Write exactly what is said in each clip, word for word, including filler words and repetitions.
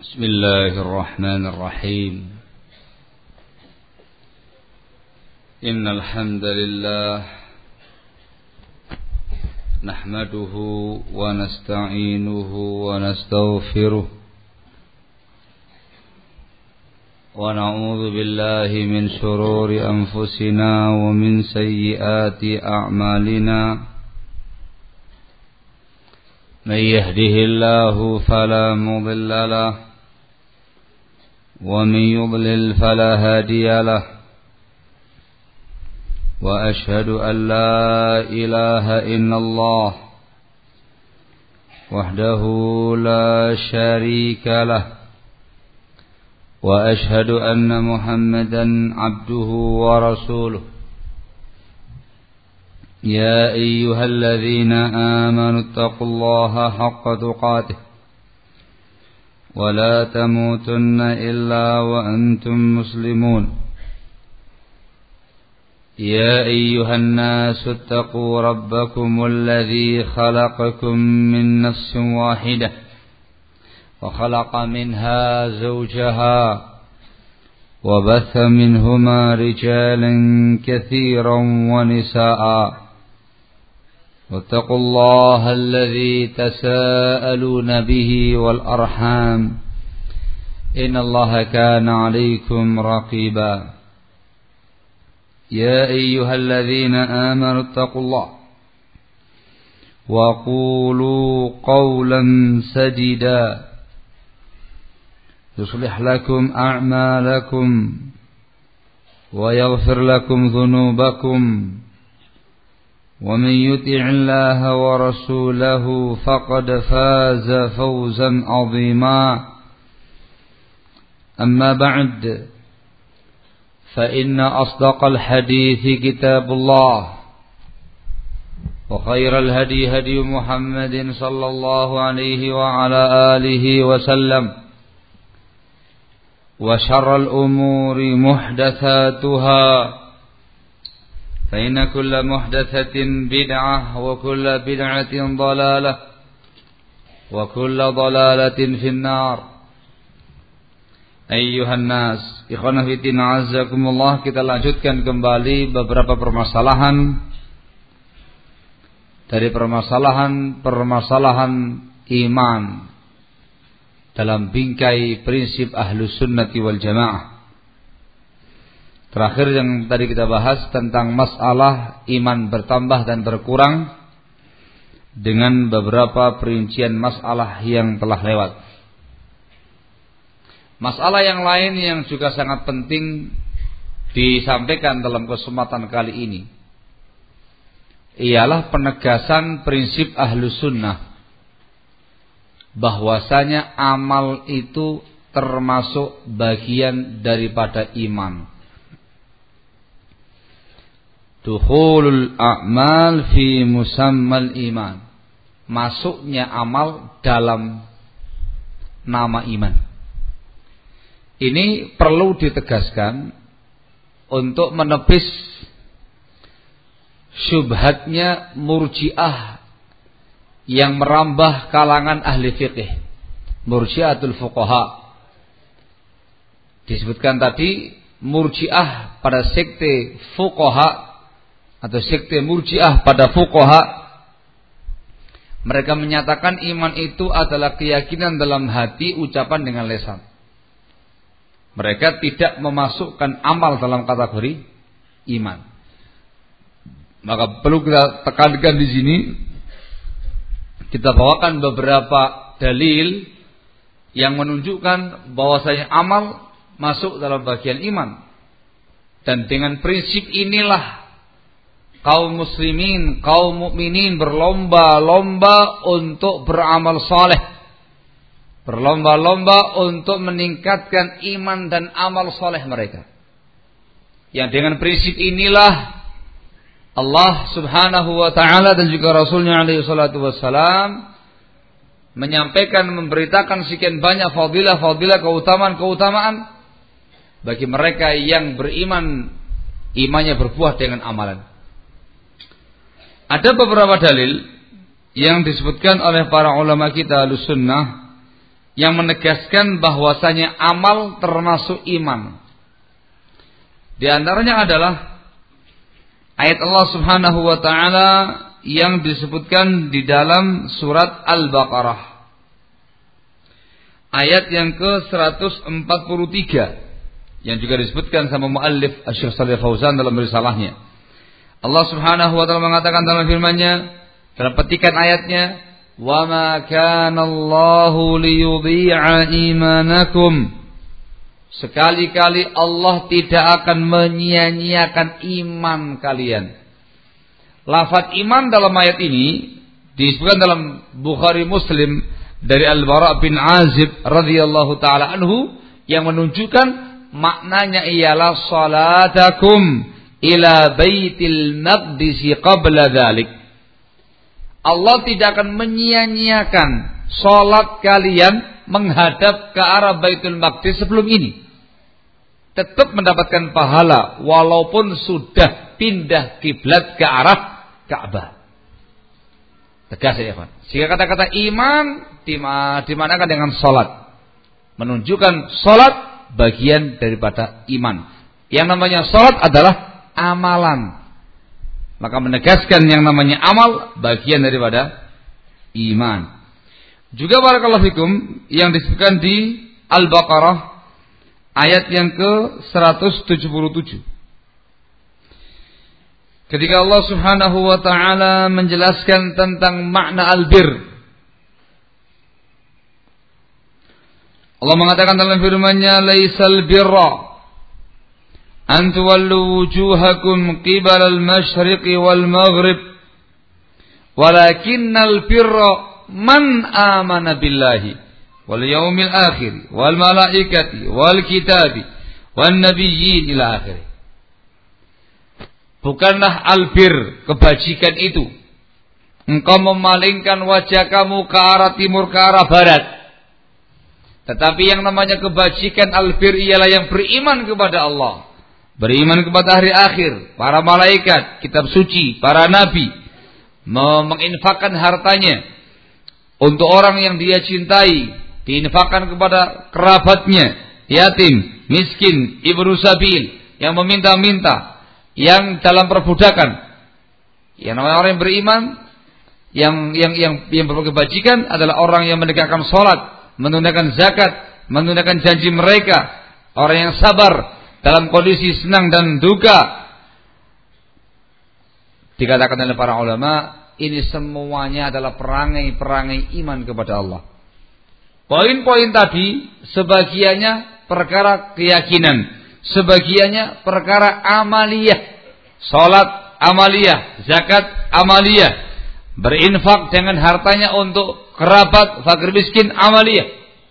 بسم الله الرحمن الرحيم إن الحمد لله نحمده ونستعينه ونستغفره ونعوذ بالله من شرور أنفسنا ومن سيئات أعمالنا من يهده الله فلا مضل له ومن يضلل فلا هادي له وأشهد أن لا إله إلا الله وحده لا شريك له وأشهد أن محمدا عبده ورسوله يا أيها الذين آمنوا اتقوا الله حق تقاته ولا تموتن إلا وأنتم مسلمون يا أيها الناس اتقوا ربكم الذي خلقكم من نفس واحدة وخلق منها زوجها وبث منهما رجالا كثيرا ونساء واتقوا الله الذي تساءلون به والأرحام إن الله كان عليكم رقيبا يا أيها الذين آمنوا اتقوا الله وقولوا قولا سديدا يصلح لكم أعمالكم ويغفر لكم ذنوبكم ومن يطع الله ورسوله فقد فاز فوزا عظيما أما بعد فإن أصدق الحديث كتاب الله وخير الهدي هدي محمد صلى الله عليه وعلى آله وسلم وشر الأمور محدثاتها فإن كل محدثة بدعة وكل بدعة ضلالة وكل ضلالة في النار. Ayyuhan nas, ikhwanah fillah azzakumullah, kita lanjutkan kembali beberapa permasalahan dari permasalahan-permasalahan iman dalam bingkai prinsip Ahlus Sunnati wal Jamaah. Terakhir yang tadi kita bahas tentang masalah iman bertambah dan berkurang dengan beberapa perincian masalah yang telah lewat. Masalah yang lain yang juga sangat penting disampaikan dalam kesempatan kali ini ialah penegasan prinsip Ahlus Sunnah bahwasanya amal itu termasuk bagian daripada iman. Dukhulul a'mal fi musammal iman. Masuknya amal dalam nama iman. Ini perlu ditegaskan untuk menepis syubhatnya Murji'ah yang merambah kalangan ahli fiqih, Murji'atul fuqaha. Disebutkan tadi Murji'ah pada sekte fuqaha atau sekte Murji'ah pada fuqaha, mereka menyatakan iman itu adalah keyakinan dalam hati, ucapan dengan lisan. Mereka tidak memasukkan amal dalam kategori iman. Maka perlu kita tekankan di sini, kita bawakan beberapa dalil yang menunjukkan bahwasanya amal masuk dalam bagian iman. Dan dengan prinsip inilah kaum muslimin, kaum mukminin berlomba-lomba untuk beramal saleh. Berlomba-lomba untuk meningkatkan iman dan amal saleh mereka. Yang dengan prinsip inilah Allah Subhanahu wa taala dan juga Rasulnya alaihi salatu wassalam menyampaikan, memberitakan sekian banyak fadilah-fadilah, keutamaan-keutamaan bagi mereka yang beriman, imannya berbuah dengan amalan. Ada beberapa dalil yang disebutkan oleh para ulama kita Ahlus Sunnah yang menegaskan bahwasanya amal termasuk iman. Di antaranya adalah ayat Allah Subhanahu wa taala yang disebutkan di dalam surat Al-Baqarah. Ayat yang ke seratus empat puluh tiga yang juga disebutkan sama muallif Asy-Syaikh Shalih Fauzan dalam risalahnya. Allah Subhanahu wa taala mengatakan dalam firman-Nya dalam petikan ayatnya, "Wa ma kana Allahu liyudhi'a imanakum." Sekali-kali Allah tidak akan menyia-nyiakan iman kalian. Lafaz iman dalam ayat ini disebutkan dalam Bukhari Muslim dari Al-Bara' bin Azib radhiyallahu taala anhu yang menunjukkan maknanya ialah salatakum ila baitil maqdis qabla dzalik. Allah tidak akan menyia-nyiakan salat kalian menghadap ke arah Baitul Maqdis sebelum ini. Tetap mendapatkan pahala walaupun sudah pindah kiblat ke arah Ka'bah. Tegas ya, Pak. Sehingga kata-kata iman dimanakan dengan salat. Menunjukkan salat bagian daripada iman. Yang namanya salat adalah amalan. Maka menegaskan yang namanya amal bagian daripada iman. Juga barakallahu fikum yang disebutkan di Al-Baqarah ayat yang ke seratus tujuh puluh tujuh. Ketika Allah Subhanahu wa taala menjelaskan tentang makna al-bir. Allah mengatakan dalam firman-Nya, "Laisal birra an tuwallu wujuhakum qibala al-masyriqi wal maghrib walakinnal birra man amana billahi wal yaumil akhir wal malaikati wal kitabi wan nabiyyin ila akhir." Bukanlah albir, kebajikan itu engkau memalingkan wajah kamu ke arah timur, ke arah barat. Tetapi yang namanya kebajikan albir ialah yang beriman kepada Allah, beriman kepada hari akhir, para malaikat, kitab suci, para nabi, menginfakkan hartanya untuk orang yang dia cintai, diinfakkan kepada kerabatnya, yatim, miskin, ibnu sabil, yang meminta-minta, yang dalam perbudakan. Yang namanya orang yang beriman, yang yang yang yang berkebajikan adalah orang yang menegakkan salat, menunaikan zakat, menunaikan janji mereka, orang yang sabar dalam kondisi senang dan duka. Dikatakan oleh para ulama, ini semuanya adalah perangai-perangai iman kepada Allah. Poin-poin tadi sebagiannya perkara keyakinan, sebagiannya perkara amaliyah. Salat amaliyah, zakat amaliyah, berinfak dengan hartanya untuk kerabat, fakir miskin amaliyah.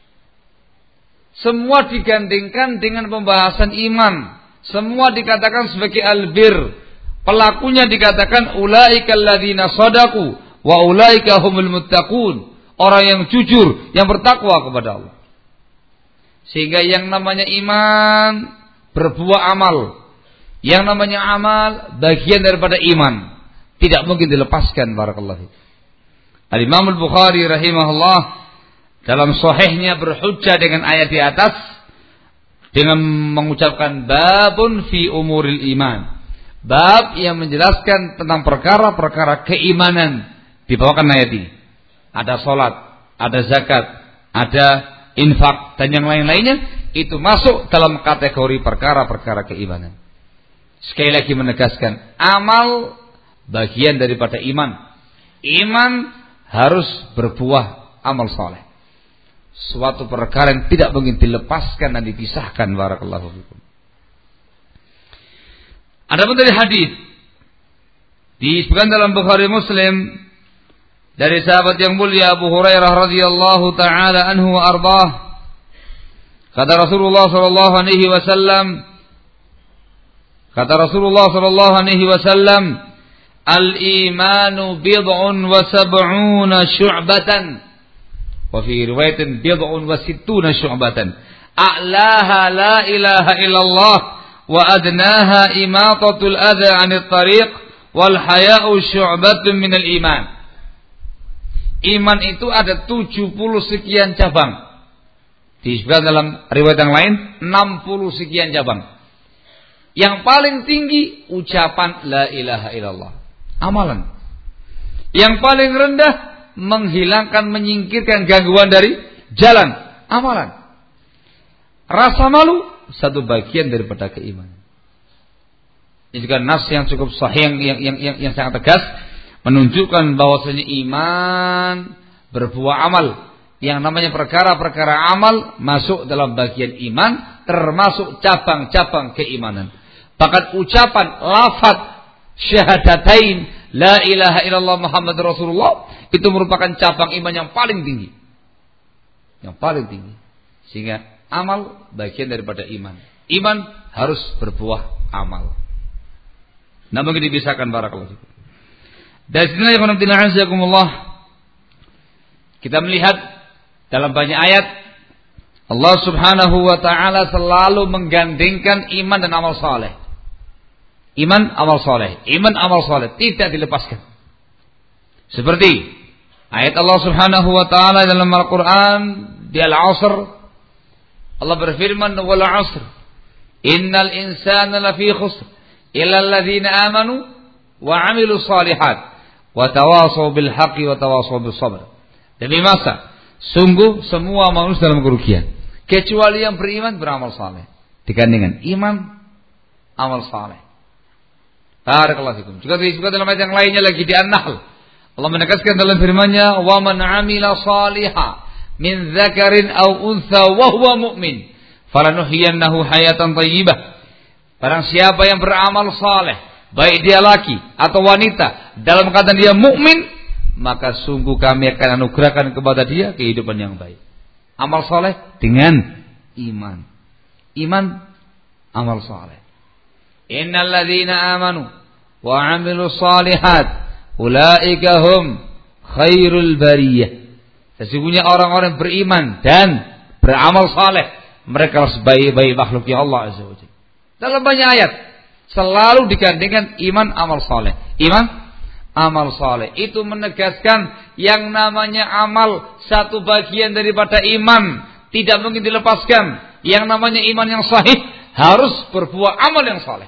Semua digandingkan dengan pembahasan iman. Semua dikatakan sebagai albir. Pelakunya dikatakan ulaikal ladzina shadaqu wa ulaika humul muttaqun. Orang yang jujur, yang bertakwa kepada Allah. Sehingga yang namanya iman berbuah amal. Yang namanya amal bagian daripada iman. Tidak mungkin dilepaskan, barakallahu. Al-Imam Al-Bukhari rahimahullah dalam sahihnya berhujjah dengan ayat di atas dengan mengucapkan babun fi umuril iman. Bab yang menjelaskan tentang perkara-perkara keimanan dibawakan ayat ini. Ada salat, ada zakat, ada infak dan yang lain-lainnya itu masuk dalam kategori perkara-perkara keimanan. Sekali lagi menegaskan, amal bagian daripada iman. Iman harus berbuah amal saleh. Suatu perkara yang tidak mungkin dilepaskan dan dipisahkan, barakallahu fikum. Adapun dari hadis disebutkan dalam Bukhari Muslim dari sahabat yang mulia Abu Hurairah radhiyallahu taala anhu wa ardhah, kata Rasulullah sallallahu alaihi wasallam, kata Rasulullah sallallahu alaihi wasallam, al-imanu bid'un wa sab'una syu'batan wa fi riwayatin bid'un wa sittuna syu'batan a'laha la ilaha illallah wa adnaha imatatul adha 'anil tariq wal haya'u syu'batun minal iman. Iman itu ada tujuh puluh sekian cabang. Disebutkan dalam riwayat yang lain enam puluh sekian cabang. Yang paling tinggi ucapan la ilaha illallah, amalan. Yang paling rendah menghilangkan, menyingkirkan gangguan dari jalan, amalan. Rasa malu satu bagian daripada keimanan. Ini juga nas yang cukup sahih, yang yang yang, yang sangat tegas menunjukkan bahwasanya iman berbuah amal. Yang namanya perkara-perkara amal masuk dalam bagian iman, termasuk cabang-cabang keimanan. Bahkan ucapan lafaz syahadatain la ilaha illallah Muhammad Rasulullah itu merupakan cabang iman yang paling tinggi. Yang paling tinggi. Sehingga amal bagian daripada iman. Iman harus berbuah amal. Nah, mungkin dipisahkan barakallahu fikum. Dari sini kita melihat dalam banyak ayat Allah Subhanahu wa taala selalu menggandengkan iman dan amal saleh. Iman, amal saleh, iman, amal saleh tidak dilepaskan. Seperti ayat Allah Subhanahu wa taala dalam Al-Qur'an di Al-'Asr, Allah berfirman, "Wal 'asr, innal insana lafi khusr, illa alladziina aamanu wa 'amilus shalihat, wa tawasaw bil haqqi wa tawasaw bis sabr." Demi masa, sungguh semua manusia dalam kerugian, kecuali yang beriman, beramal saleh. Digandengkan iman, amal saleh. Barakallahu fikum. Juga disebut dalam ayat yang lainnya lagi di An-Nahl. Allah menegaskan dalam firman-Nya, "Wa man 'amila shalihan min dzakarin aw untha wa huwa mu'min, falanuhyiyannahu hayatan thayyibah." Barang siapa yang beramal saleh, baik dia laki atau wanita, dalam keadaan dia mukmin, maka sungguh kami akan anugerahkan kepada dia kehidupan yang baik. Amal saleh dengan iman. Iman, amal saleh. Innal ladzina amanu wa 'amilus shalihat ulaika hum khairul bariyah. Sesungguhnya orang-orang beriman dan beramal saleh, mereka adalah sebaik-baik makhluk ya Allah Azza wa Jalla. Dalam banyak ayat selalu digandengkan iman, amal saleh. Iman, amal saleh itu menegaskan yang namanya amal satu bagian daripada iman, tidak mungkin dilepaskan. Yang namanya iman yang sahih harus berbuah amal yang saleh.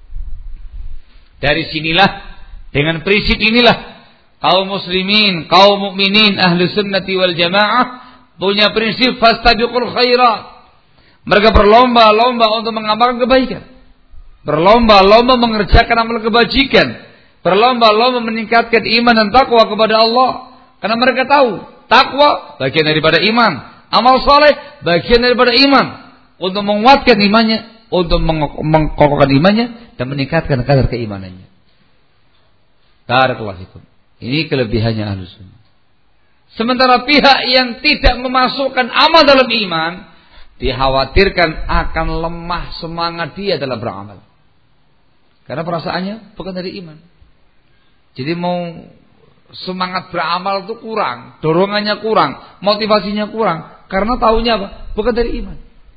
Dari sinilah, dengan prinsip inilah kaum muslimin, kaum mukminin ahli sunnati wal jamaah punya prinsip fastabiqul khairat. Mereka berlomba-lomba untuk mengamalkan kebaikan, berlomba-lomba mengerjakan amal kebajikan, berlomba-lomba meningkatkan iman dan takwa kepada Allah. Karena mereka tahu takwa bagian daripada iman, amal saleh bagian daripada iman. Untuk menguatkan imannya, untuk mengkokohkan imannya dan meningkatkan kadar keimanannya. Barakallahu fikum. Ini kelebihannya Ahlus Sunnah. Sementara pihak yang tidak memasukkan amal dalam iman, dikhawatirkan akan lemah semangat dia dalam beramal. Karena perasaannya bukan dari iman. Jadi mau semangat beramal itu kurang, dorongannya kurang, motivasinya kurang. Karena tahunya apa? Bukan dari iman.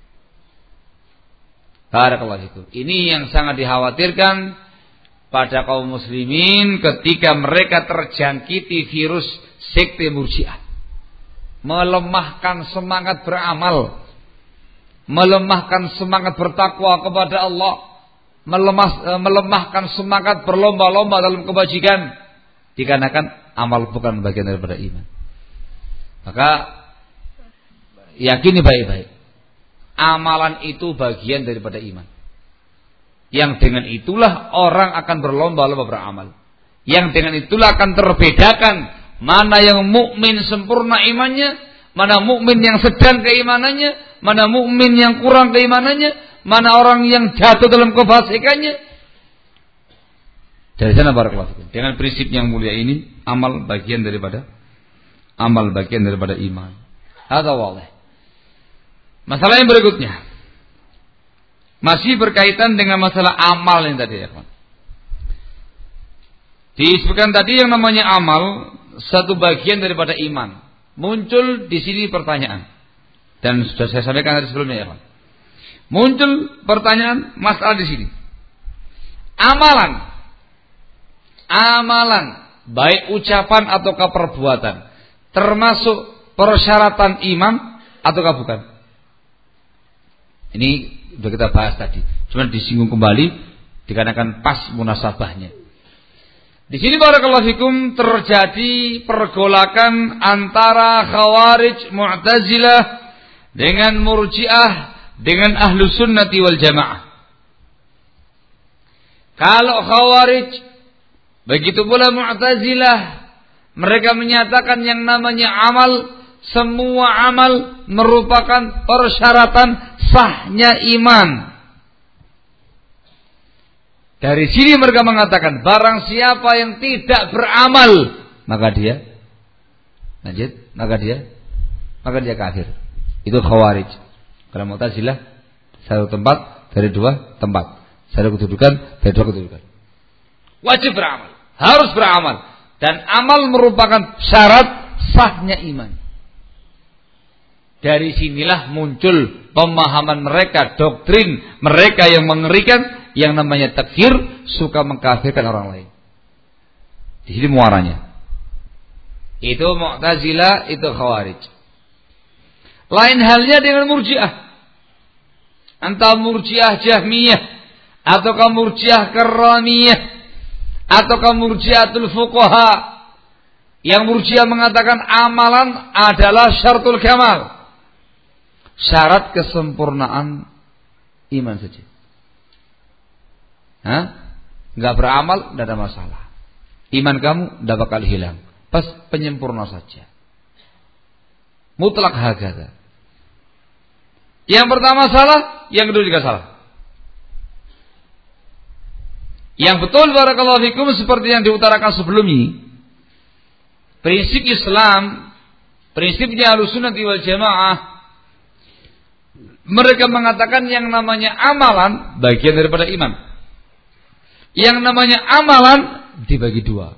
Barakallahu fikum. Ini yang sangat dikhawatirkan pada kaum muslimin ketika mereka terjangkiti virus sekte Murji'ah. Melemahkan semangat beramal, melemahkan semangat bertakwa kepada Allah, melemah, melemahkan semangat berlomba-lomba dalam kebajikan, dikarenakan amal bukan bagian daripada iman. Maka yakini baik-baik, amalan itu bagian daripada iman. Yang dengan itulah orang akan berlomba-lomba beramal. Yang dengan itulah akan terbedakan mana yang mukmin sempurna imannya, mana mukmin yang sedang keimanannya, mana mukmin yang kurang keimanannya, mana orang yang jatuh dalam kefasikannya. Dari sana barakallahu fikum. Dengan prinsip yang mulia ini, amal bagian daripada amal bagian daripada iman. Hadza wadih. Masalah yang berikutnya masih berkaitan dengan masalah amal yang tadi ya, kawan. Disebutkan tadi yang namanya amal satu bagian daripada iman. Muncul di sini pertanyaan, dan sudah saya sampaikan tadi sebelumnya ya, kawan. Muncul pertanyaan masalah di sini. Amalan, amalan baik ucapan ataukah perbuatan termasuk persyaratan iman ataukah bukan? Ini sudah kita bahas tadi. Cuma disinggung kembali dikarenakan pas munasabahnya. Di sini barakallahu fikum terjadi pergolakan antara Khawarij Mu'tazilah dengan Murji'ah dengan Ahlus Sunnati wal Jamaah. Kalau Khawarij begitu pula Mu'tazilah, mereka menyatakan yang namanya amal, semua amal merupakan persyaratan sahnya iman. Dari sini mereka mengatakan barang siapa yang tidak beramal maka dia lanjut, maka dia maka dia kafir. Itu Khawarij. Kalau Mu'tazilah satu tempat dari dua tempat, satu kedudukan dari dua kedudukan. Wajib beramal, harus beramal, dan amal merupakan syarat sahnya iman. Dari sinilah muncul pemahaman mereka, doktrin mereka yang mengerikan, yang namanya takfir, suka mengkafirkan orang lain. Di sini muaranya. Itu Mu'tazilah, itu Khawarij. Lain halnya dengan Murji'ah. Entah Murji'ah Jahmiyah, ataukah Murji'ah Karramiyah, ataukah Murji'atul Fuqaha. Yang Murji'ah mengatakan amalan adalah syaratul kamal, syarat kesempurnaan iman saja. Hah? Enggak beramal, tidak ada masalah. Iman kamu tidak bakal hilang. Pas penyempurna saja. Mutlak hakada. Yang pertama salah, yang kedua juga salah. Yang betul barakallahu fikum seperti yang diutarakan sebelumnya. Prinsip Islam, prinsipnya Ahlussunnah wal Jamaah, mereka mengatakan yang namanya amalan bagian daripada iman. Yang namanya amalan dibagi dua.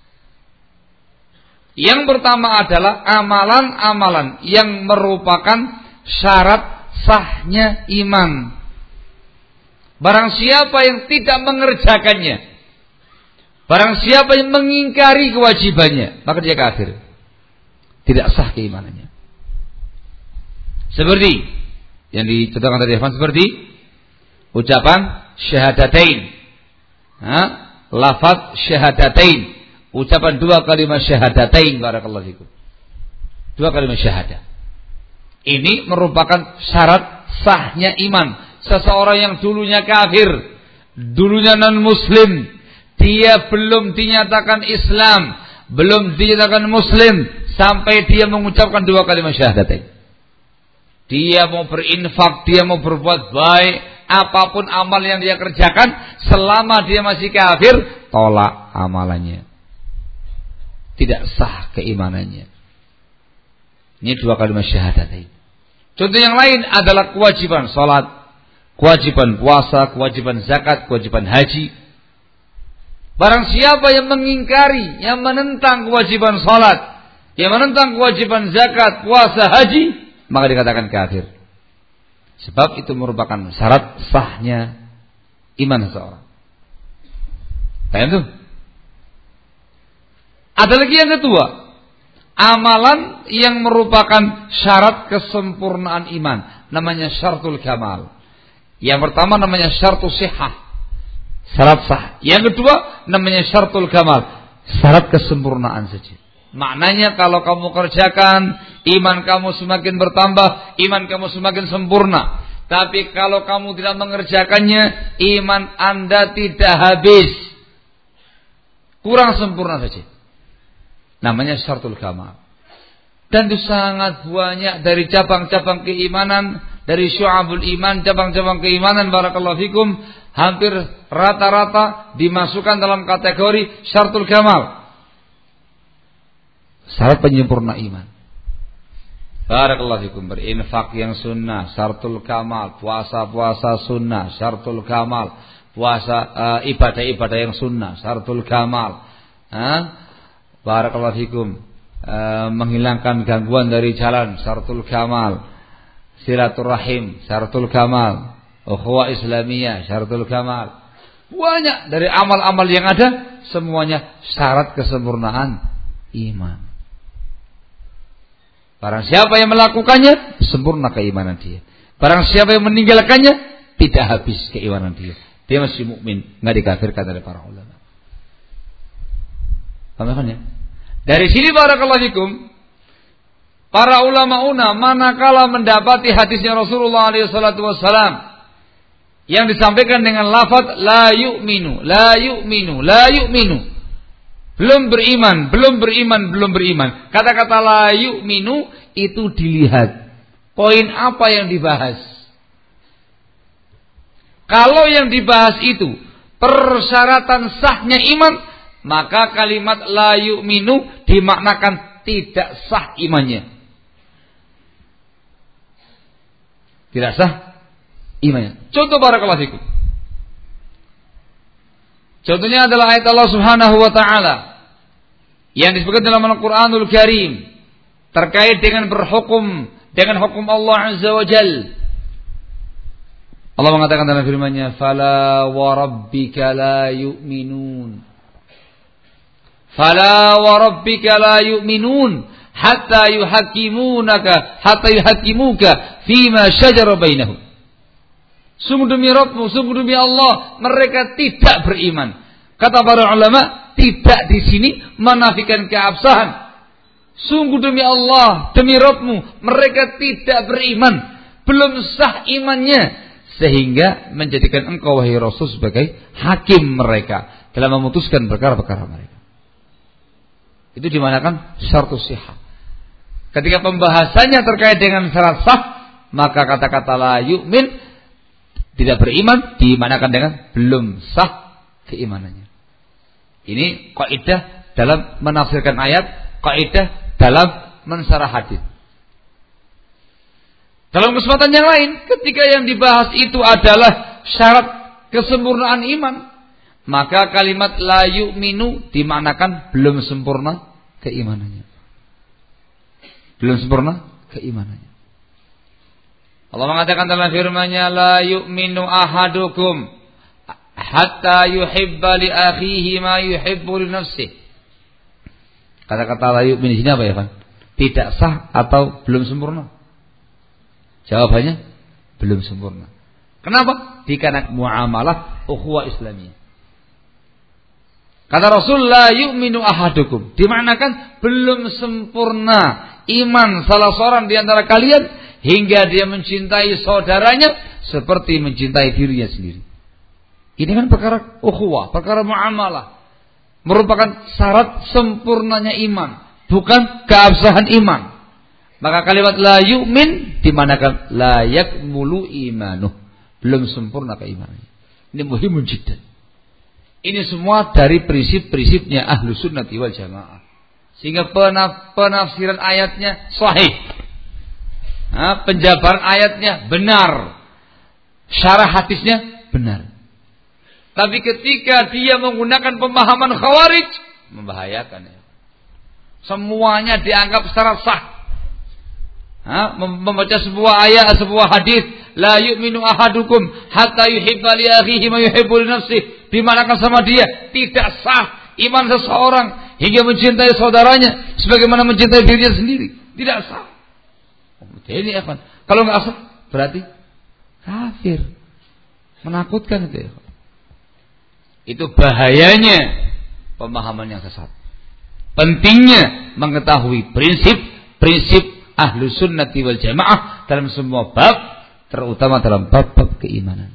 Yang pertama adalah amalan-amalan yang merupakan syarat sahnya iman. Barang siapa yang tidak mengerjakannya, barang siapa yang mengingkari kewajibannya, maka dia kafir. Tidak sah keimanannya. Seperti yang dicontohkan tadi, seperti ucapan syahadatain, ha? Lafaz syahadatain, ucapan dua kalimat syahadatain, barakallahu fikum. Dua kalimat syahadah. Ini merupakan syarat sahnya iman. Seseorang yang dulunya kafir, dulunya non-muslim, dia belum dinyatakan Islam, belum dinyatakan muslim sampai dia mengucapkan dua kalimat syahadatain. Dia mau berinfak, dia mau berbuat baik, apapun amal yang dia kerjakan, selama dia masih kafir, tolak amalannya. Tidak sah keimanannya. Ini dua kalimat syahadatain. Contoh yang lain adalah kewajiban salat, kewajiban puasa, kewajiban zakat, kewajiban haji. Barang siapa yang mengingkari, yang menentang kewajiban salat, yang menentang kewajiban zakat, puasa, haji, maka dikatakan kafir. Sebab itu merupakan syarat sahnya iman seseorang. Paham tuh? Ada lagi yang kedua, amalan yang merupakan syarat kesempurnaan iman, namanya syaratul kamal. Yang pertama namanya syaratul sihah, syarat sah. Yang kedua namanya syaratul kamal, syarat kesempurnaan saja. Maknanya kalau kamu kerjakan, iman kamu semakin bertambah, iman kamu semakin sempurna. Tapi kalau kamu tidak mengerjakannya, iman Anda tidak habis, kurang sempurna saja. Namanya syaratul kamal. Dan itu sangat banyak dari cabang-cabang keimanan, dari syu'abul iman, cabang-cabang keimanan, barakallahu fikum, hampir rata-rata dimasukkan dalam kategori syaratul kamal, syarat penyempurna iman. Barakallahu fikum, berinfak yang sunnah, syaratul kamal, puasa-puasa sunnah, syaratul kamal, puasa uh, ibadah-ibadah yang sunnah, syaratul kamal. Ha? Barakallahu fikum, uh, menghilangkan gangguan dari jalan, syaratul kamal, silaturahim, syaratul kamal, ukhuwah islamiyah, syaratul kamal. Banyak dari amal-amal yang ada, semuanya syarat kesempurnaan iman. Barang siapa yang melakukannya, sempurna keimanan dia. Barang siapa yang meninggalkannya, tidak habis keimanan dia. Dia masih mukmin, enggak dikafirkan oleh para ulama. Paham ya? Dari sini barakallahu fikum, para ulama-una manakala mendapati hadisnya Rasulullah alaihi salatu wasallam yang disampaikan dengan lafaz la yu'minu, la yu'minu, la yu'minu, belum beriman, belum beriman, belum beriman. Kata-kata la yu'minu itu dilihat poin apa yang dibahas. Kalau yang dibahas itu persyaratan sahnya iman, maka kalimat la yu'minu dimaknakan tidak sah imannya. Tidak sah imannya. Contoh barakallahu fikum. Contohnya adalah ayat Allah Subhanahu wa taala yang disebutkan dalam Al-Qur'anul Karim terkait dengan berhukum dengan hukum Allah Azza wa Jalla. Allah mengatakan dalam firman-Nya, "Fala wa rabbika la yu'minun." Fala wa rabbika la yu'minun hatta yuhakkimunaka hatta yuhakkimuka fima syajara bainahum. Sungguh demi Rabbmu, sungguh demi Allah, mereka tidak beriman. Kata para ulama, tidak di sini menafikan keabsahan. Sungguh demi Allah, demi Rabbmu, mereka tidak beriman, belum sah imannya, sehingga menjadikan engkau wahai Rasul sebagai hakim mereka dalam memutuskan perkara-perkara mereka. Itu dimanakan syartus sihah. Ketika pembahasannya terkait dengan syarat sah, maka kata-kata la yu'min, tidak beriman, dimanakan dengan belum sah keimanannya. Ini kaidah dalam menafsirkan ayat, kaidah dalam mensyarah hadis. Dalam kesempatan yang lain, ketika yang dibahas itu adalah syarat kesempurnaan iman, maka kalimat la yu'minu dimanakan belum sempurna keimanannya. Belum sempurna keimanannya. Allah mengatakan dalam firman-Nya, la yu'minu ahadukum hatta yuhibba li akhihi ma yuhibbu li nafsihi. Kata-kata la yu'min di sini apa ya, Pak? Tidak sah atau belum sempurna? Jawabannya belum sempurna. Kenapa? Dikarenakan muamalah ukhuwah Islamiyah. Kata Rasul, la yu'minu ahadukum, dimaknakan belum sempurna iman salah seorang di antara kalian hingga dia mencintai saudaranya seperti mencintai dirinya sendiri. Ini kan perkara ukhuwah, perkara muamalah, merupakan syarat sempurnanya iman, bukan keabsahan iman. Maka kalimat la yu'min dimanakan la yakmulu imanuh, belum sempurna keimanannya. Ini muhimun jiddan. Ini semua dari prinsip-prinsipnya ahlu sunnati wal jamaah, sehingga penaf- penafsiran ayatnya sahih, nah, penjabaran ayatnya benar, syarah hadisnya benar. Tapi ketika dia menggunakan pemahaman khawarij, membahayakan ya. Semuanya dianggap secara sah. Ha? Membaca sebuah ayat, sebuah hadis, la yu'minu ahadukum hatta yuhibba li akhihi ma yuhibbu li nafsihi, dimanakan sama dia tidak sah iman seseorang hingga mencintai saudaranya sebagaimana mencintai dirinya sendiri. Tidak sah. Ini apa? Kalau enggak sah berarti kafir. Menakutkan itu ya. Itu bahayanya pemahaman yang sesat. Pentingnya mengetahui prinsip-prinsip ahlu sunnati wal jamaah dalam semua bab, terutama dalam bab-bab keimanan.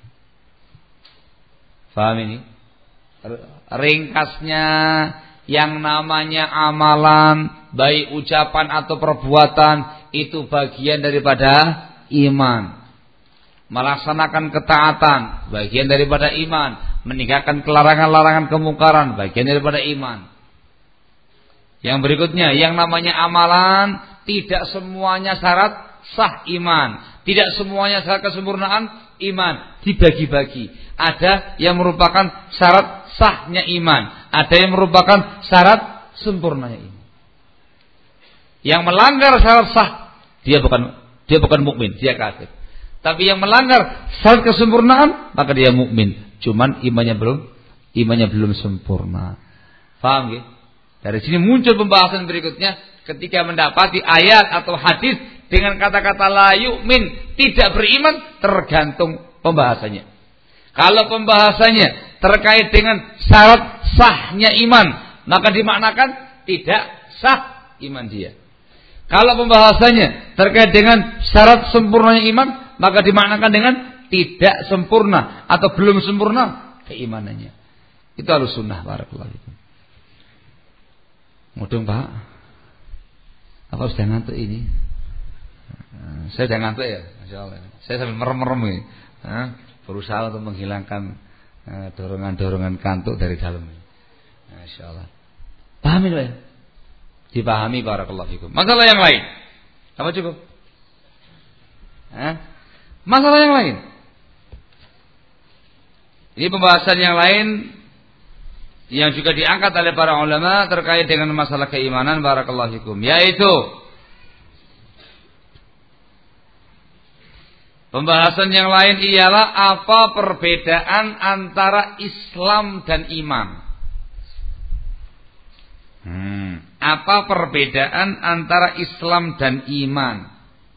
Faham ini? Ringkasnya, yang namanya amalan, baik ucapan atau perbuatan, itu bagian daripada iman. Melaksanakan ketaatan, bagian daripada iman. Meninggalkan kelarangan-larangan kemungkaran, bagian daripada iman. Yang berikutnya, yang namanya amalan, tidak semuanya syarat sah iman, tidak semuanya syarat kesempurnaan iman, dibagi-bagi. Ada yang merupakan syarat sahnya iman, ada yang merupakan syarat sempurnanya iman. Yang melanggar syarat sah, dia bukan dia bukan mukmin, dia kafir. Tapi yang melanggar syarat kesempurnaan, maka dia mukmin. Cuman imannya belum imannya belum sempurna. Paham ya? Dari sini muncul pembahasan berikutnya, ketika mendapati ayat atau hadis dengan kata-kata la yu'min, tidak beriman, tergantung pembahasannya. Kalau pembahasannya terkait dengan syarat sahnya iman, maka dimaknakan tidak sah iman dia. Kalau pembahasannya terkait dengan syarat sempurnanya iman, maka dimaknakan dengan tidak sempurna atau belum sempurna keimanannya. Itu harus sunnah. Barakallahu fikum. Mudeng Pak, apa sudah ngantuk ini? Saya sudah ngantuk ya, Masya Allah. Saya sambil merem-merem ini, berusaha untuk menghilangkan dorongan-dorongan kantuk dari dalam. Masya Allah. Pahami Pak ya? Dipahami, barakallahu fikum. Masalah yang lain. Apa cukup? Hah? Masalah yang lain. Ini pembahasan yang lain yang juga diangkat oleh para ulama terkait dengan masalah keimanan, barakallahu fikum, yaitu pembahasan yang lain ialah apa perbedaan antara Islam dan iman. Hmm. Apa perbedaan antara Islam dan iman?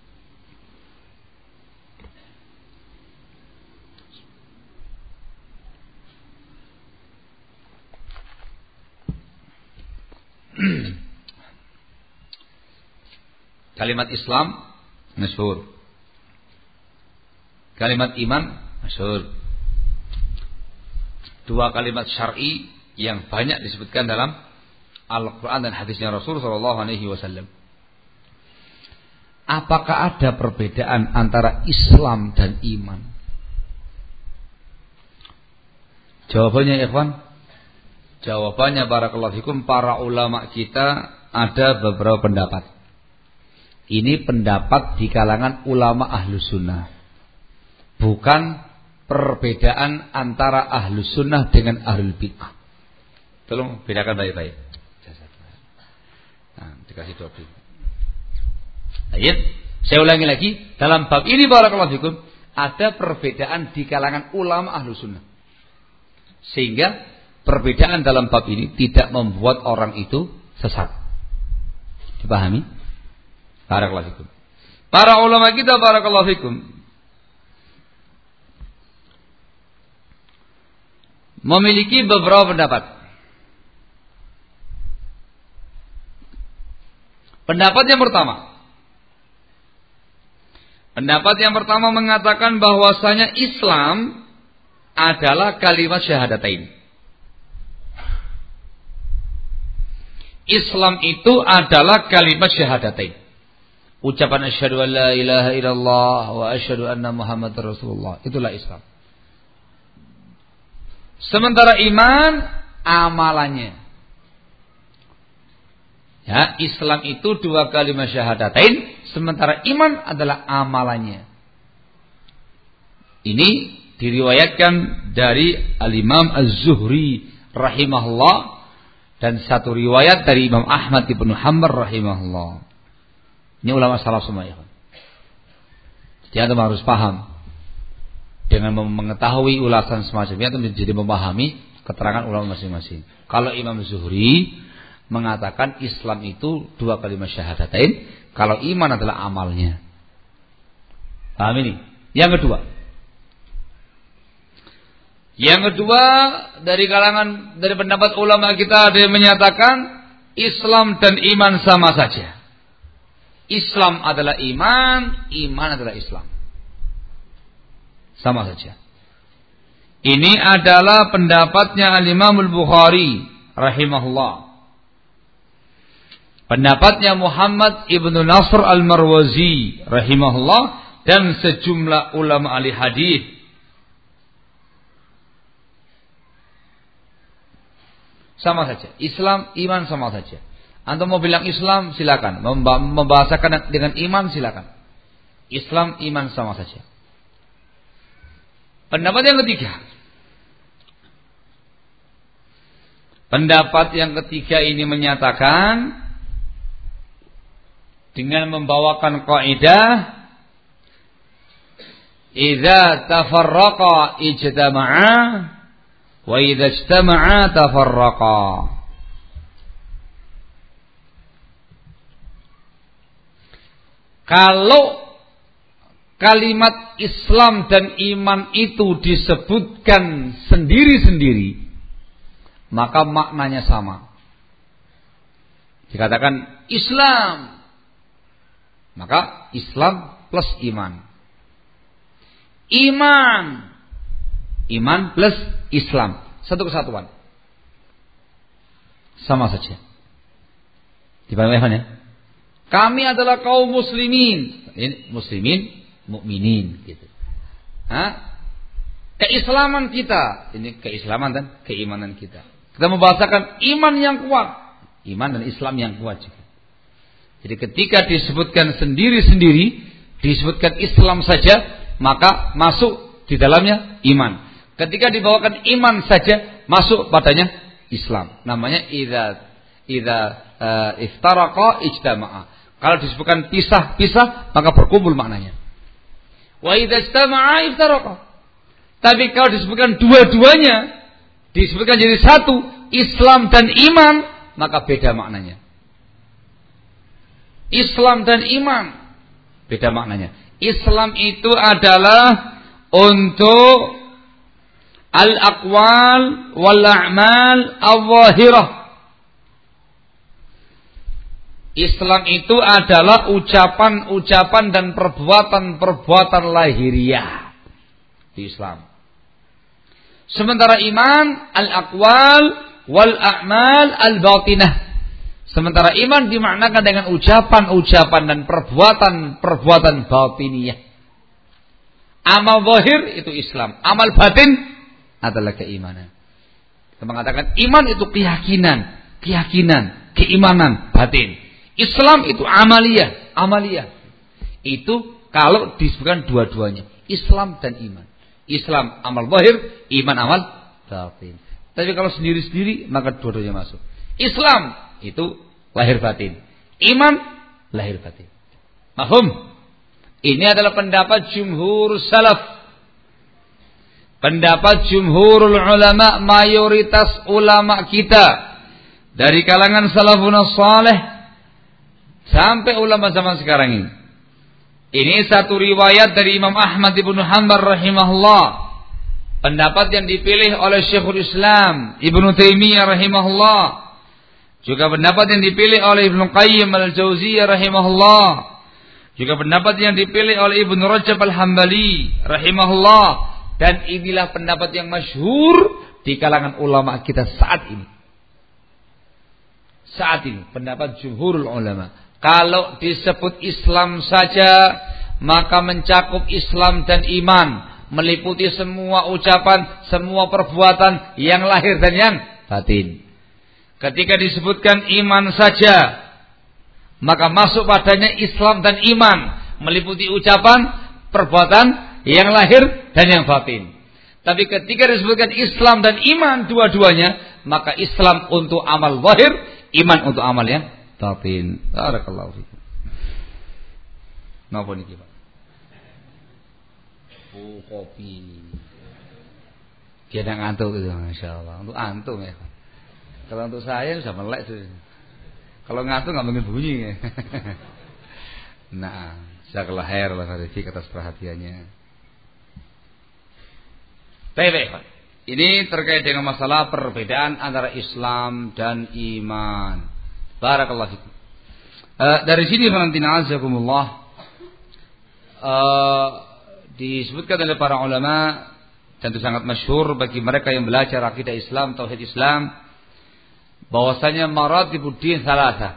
Kalimat Islam masyhur. Kalimat iman masyhur. Dua kalimat syar'i yang banyak disebutkan dalam Al-Quran dan hadisnya Rasul Sallallahu Alaihi Wasallam. Apakah ada perbedaan antara Islam dan iman? Jawabannya ikhwan, jawabannya barakallahu fikum, para ulama kita ada beberapa pendapat. Ini pendapat di kalangan ulama ahlus sunnah, bukan perbedaan antara ahlus sunnah dengan ahlul bid'ah. Tolong bedakan baik-baik. Nah, dikasih double. Ayat, saya ulangi lagi, dalam bab ini barakallahu fikum ada perbedaan di kalangan ulama ahlu sunnah, sehingga perbedaan dalam bab ini tidak membuat orang itu sesat. Dipahami? Barakallahu fikum. Para ulama kita barakallahu fikum memiliki beberapa pendapat. Pendapat yang pertama, pendapat yang pertama mengatakan bahwasanya Islam adalah kalimat syahadatain. Islam itu adalah kalimat syahadatain. Ucapan asyhadu an la ilaha illallah wa asyhadu anna Muhammadar Rasulullah, itulah Islam. Sementara iman amalannya. Ya, Islam itu dua kalimat syahadatain, sementara iman adalah amalannya. Ini diriwayatkan dari Al-Imam Az-Zuhri rahimahullah dan satu riwayat dari Imam Ahmad ibn Hanbal rahimahullah. Ini ulama salaf semua ya. Jadi Anda harus paham. Dengan mengetahui ulasan semacamnya itu menjadi memahami keterangan ulama masing-masing. Kalau Imam Zuhri mengatakan Islam itu dua kalimat syahadatain, kalau iman adalah amalnya. Paham ini? Yang kedua, yang kedua dari kalangan dari pendapat ulama kita ada yang menyatakan Islam dan iman sama saja. Islam adalah iman, iman adalah Islam. Sama saja. Ini adalah pendapatnya Al-Imam Al-Bukhari rahimahullah. Pendapatnya Muhammad ibnu Nasr al-Marwazi rahimahullah dan sejumlah ulama ahli hadis. Sama saja, Islam, iman sama saja. Antum mau bilang Islam silakan, membahasakan dengan iman silakan. Islam, iman sama saja. Pendapat yang ketiga. Pendapat yang ketiga ini menyatakan dengan membawakan kaidah idza tafarraqa ijtama'a wa idza ijtama'a tafarraqa. Kalau kalimat Islam dan iman itu disebutkan sendiri-sendiri, maka maknanya sama. Dikatakan Islam, maka Islam plus iman. Iman, iman plus Islam, satu kesatuan. Sama saja. Dipahami ya? Kami adalah kaum muslimin. Ini muslimin, mukminin gitu. Hah? Keislaman kita, ini keislaman dan keimanan kita. Kita membahasakan iman yang kuat, iman dan Islam yang kuat juga. Jadi ketika disebutkan sendiri-sendiri, disebutkan Islam saja, maka masuk di dalamnya iman. Ketika dibawakan iman saja, masuk padanya Islam. Namanya idza idza uh, iftaraqa ijtama'a. Kalau disebutkan pisah-pisah, maka berkumpul maknanya. Wa idza ijtama'a iftaraqa. Tapi kalau disebutkan dua-duanya, disebutkan jadi satu, Islam dan iman, maka beda maknanya. Islam dan iman beda maknanya. Islam itu adalah untuk al-aqwal wal a'mal al-zahirah. Islam itu adalah ucapan-ucapan dan perbuatan-perbuatan lahiriah di Islam. Sementara iman al-aqwal wal a'mal al-batinah. Sementara iman dimaknakan dengan ucapan-ucapan dan perbuatan-perbuatan batiniyah. Amal zahir itu Islam, amal batin adalah keimanan. Kita mengatakan iman itu keyakinan, keyakinan, keimanan batin. Islam itu amaliyah, amaliyah. Itu kalau disebutkan dua-duanya, Islam dan iman. Islam amal zahir, iman amal batin. Tapi kalau sendiri-sendiri maka dua-duanya masuk. Islam itu lahir batin, iman lahir batin. Mahum? Ini adalah pendapat jumhur salaf. Pendapat jumhurul ulama, mayoritas ulama kita dari kalangan salafun saleh sampai ulama zaman sekarang ini. Ini satu riwayat dari Imam Ahmad ibn Hanbal rahimahullah. Pendapat yang dipilih oleh Syekhul Islam Ibnu Taimiyah rahimahullah. Juga pendapat yang dipilih oleh Ibnu Qayyim al-Jauziyah rahimahullah. Juga pendapat yang dipilih oleh Ibnu Rajab al-Hambali rahimahullah. Dan inilah pendapat yang masyhur di kalangan ulama kita saat ini. Saat ini pendapat jumhurul ulama. Kalau disebut Islam saja, maka mencakup Islam dan iman, meliputi semua ucapan, semua perbuatan yang lahir dan yang batin. Ketika disebutkan iman saja, maka masuk padanya Islam dan iman, meliputi ucapan, perbuatan yang lahir dan yang batin. Tapi ketika disebutkan Islam dan iman dua-duanya, maka Islam untuk amal zahir, iman untuk amal yang batin. Barakallahu fikum. Napa niki, Pak? Oh, kopi. Dia nak ngantuk itu, masyaallah. Untuk antum ya. Kalau untuk saya sudah melek tuh. Kalau ngantuk nggak mungkin bunyi. Nah, jazakallahu khair lah Rifik atas perhatiannya. Baik, ini terkait dengan masalah perbedaan antara Islam dan iman. Barakallahu fikum. Uh, dari sini fanantina azakumullah, uh, disebutkan oleh para ulama, tentu sangat masyhur bagi mereka yang belajar akidah Islam, tauhid Islam, bahwasanya maratibuddin salasa.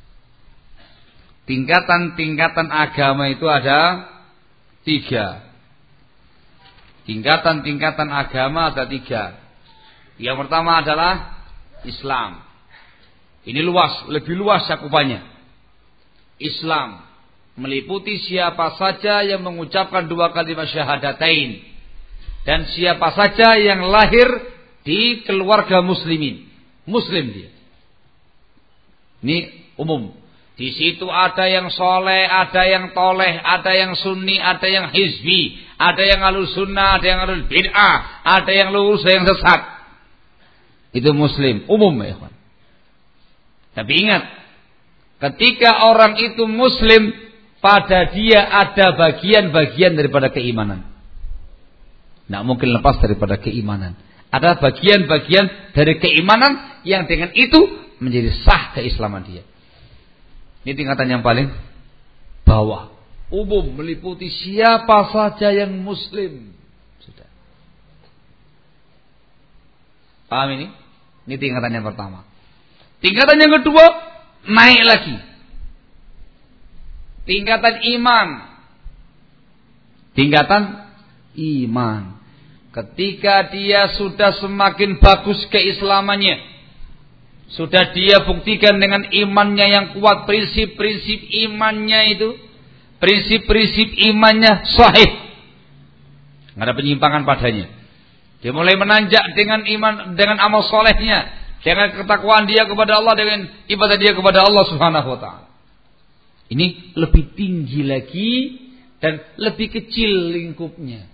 Tingkatan-tingkatan agama itu ada tiga. Tingkatan-tingkatan agama ada tiga. Yang pertama adalah Islam. Ini luas, lebih luas cakupannya. Islam meliputi siapa saja yang mengucapkan dua kalimat syahadatain, dan siapa saja yang lahir di keluarga muslimin. Muslim dia. Ini umum. Di situ ada yang soleh, ada yang toleh, ada yang sunni, ada yang hizbi, ada yang ahlus sunnah, ada yang ahlul bid'ah, ada yang lurus, ada yang sesat. Itu muslim, umum ya ikhwan. Tapi ingat, ketika orang itu muslim, pada dia ada bagian-bagian daripada keimanan. Tidak mungkin lepas daripada keimanan. Ada bagian-bagian dari keimanan yang dengan itu menjadi sah keislaman dia. Ini tingkatan yang paling bawah. Umum, meliputi siapa saja yang muslim. Sudah. Paham ini? Ini tingkatan yang pertama. Tingkatan yang kedua, naik lagi. Tingkatan iman. Tingkatan iman. Ketika dia sudah semakin bagus keislamannya, sudah dia buktikan dengan imannya yang kuat, prinsip-prinsip imannya itu, prinsip-prinsip imannya sahih, nggak ada penyimpangan padanya. Dia mulai menanjak dengan iman, dengan amal solehnya, dengan ketakwaan dia kepada Allah, dengan ibadah dia kepada Allah Subhanahu Wa Taala. Ini lebih tinggi lagi dan lebih kecil lingkupnya.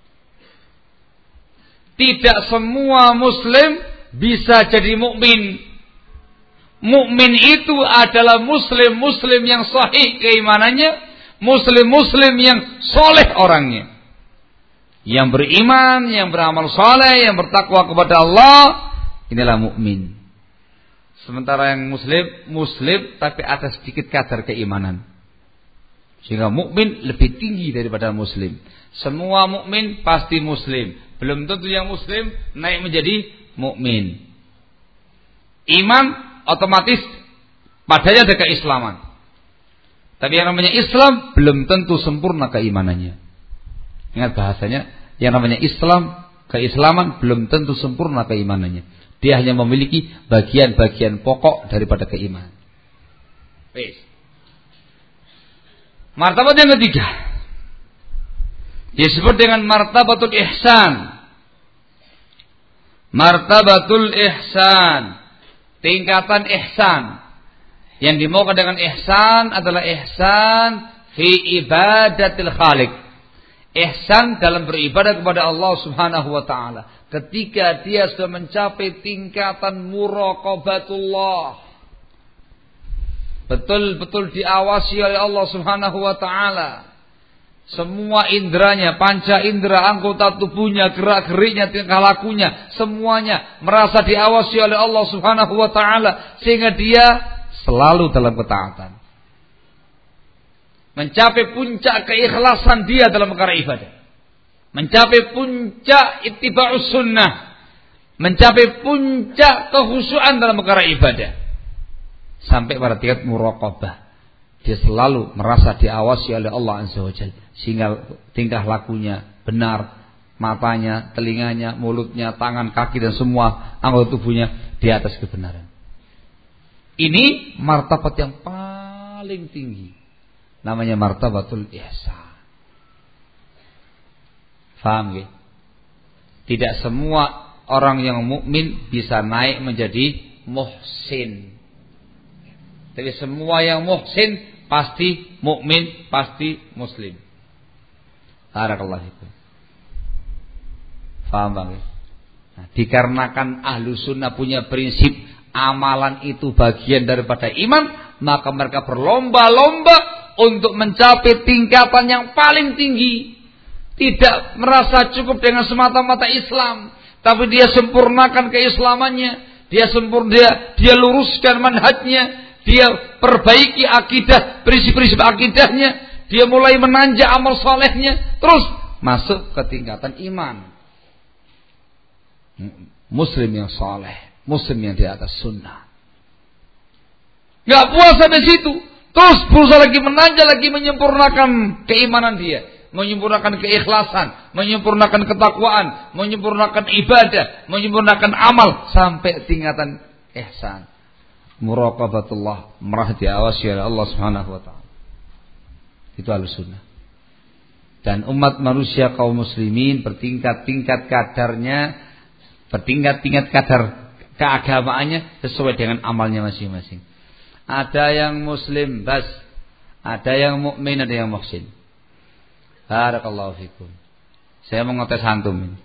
Tidak semua muslim bisa jadi mukmin. Mukmin itu adalah muslim-muslim yang sahih keimanannya, muslim-muslim yang soleh orangnya, yang beriman, yang beramal soleh, yang bertakwa kepada Allah. Inilah mukmin. Sementara yang muslim, muslim tapi ada sedikit kadar keimanan. Sehingga mukmin lebih tinggi daripada muslim. Semua mukmin pasti muslim. Belum tentu yang muslim naik menjadi mukmin. Iman otomatis padanya ada keislaman. Tapi yang namanya Islam belum tentu sempurna keimanannya. Ingat bahasanya, yang namanya Islam, keislaman belum tentu sempurna keimanannya. Dia hanya memiliki bagian-bagian pokok daripada keimanan. Baik. Martabat yang ketiga disebut dengan martabatul ihsan. Martabatul ihsan, tingkatan ihsan. Yang dimaukan dengan ihsan adalah ihsan fi ibadatil khaliq. Ihsan dalam beribadah kepada Allah Subhanahu wa taala. Ketika dia sudah mencapai tingkatan muraqabatullah, betul-betul diawasi oleh Allah Subhanahu wa taala. Semua indranya, panca indera, anggota tubuhnya, gerak-geriknya, tingkah lakunya, semuanya merasa diawasi oleh Allah Subhanahu wa taala, sehingga dia selalu dalam ketaatan. Mencapai puncak keikhlasan dia dalam perkara ibadah. Mencapai puncak ittiba'us sunnah. Mencapai puncak kekhusyuan dalam perkara ibadah. Sampai pada tingkat muraqabah. Dia selalu merasa diawasi oleh Allah Azza wa Jalla, sehingga tingkah lakunya benar, matanya, telinganya, mulutnya, tangan, kaki dan semua anggota tubuhnya di atas kebenaran. Ini martabat yang paling tinggi. Namanya martabatul ihsan. Faham ya? Tidak semua orang yang mukmin bisa naik menjadi muhsin. Tapi semua yang muhsin pasti mukmin, pasti muslim. Barakallahu fikum. Faham Bang? Nah, dikarenakan ahlu sunnah punya prinsip amalan itu bagian daripada iman, maka mereka berlomba-lomba untuk mencapai tingkatan yang paling tinggi. Tidak merasa cukup dengan semata-mata Islam, tapi dia sempurnakan keislamannya, dia sempurna, dia, dia luruskan manhajnya, dia perbaiki akidah, prinsip-prinsip akidahnya, dia mulai menanjak amal salehnya, terus masuk ke tingkatan iman. Muslim yang saleh, muslim yang di atas sunnah. Gak puas sampai situ, terus berusaha lagi menanjak lagi, menyempurnakan keimanan dia, menyempurnakan keikhlasan, menyempurnakan ketakwaan, menyempurnakan ibadah, menyempurnakan amal sampai tingkatan ihsan. Muraqabatullah, merasa diawasi oleh Allah Subhanahu wa taala. Itu Ahlussunnah. Dan umat manusia kaum muslimin bertingkat-tingkat kadarnya, bertingkat-tingkat kadar keagamaannya sesuai dengan amalnya masing-masing. Ada yang muslim bas, ada yang mukmin, ada yang muhsin. Barakallahu fikum. Saya mau ngetes antum ini.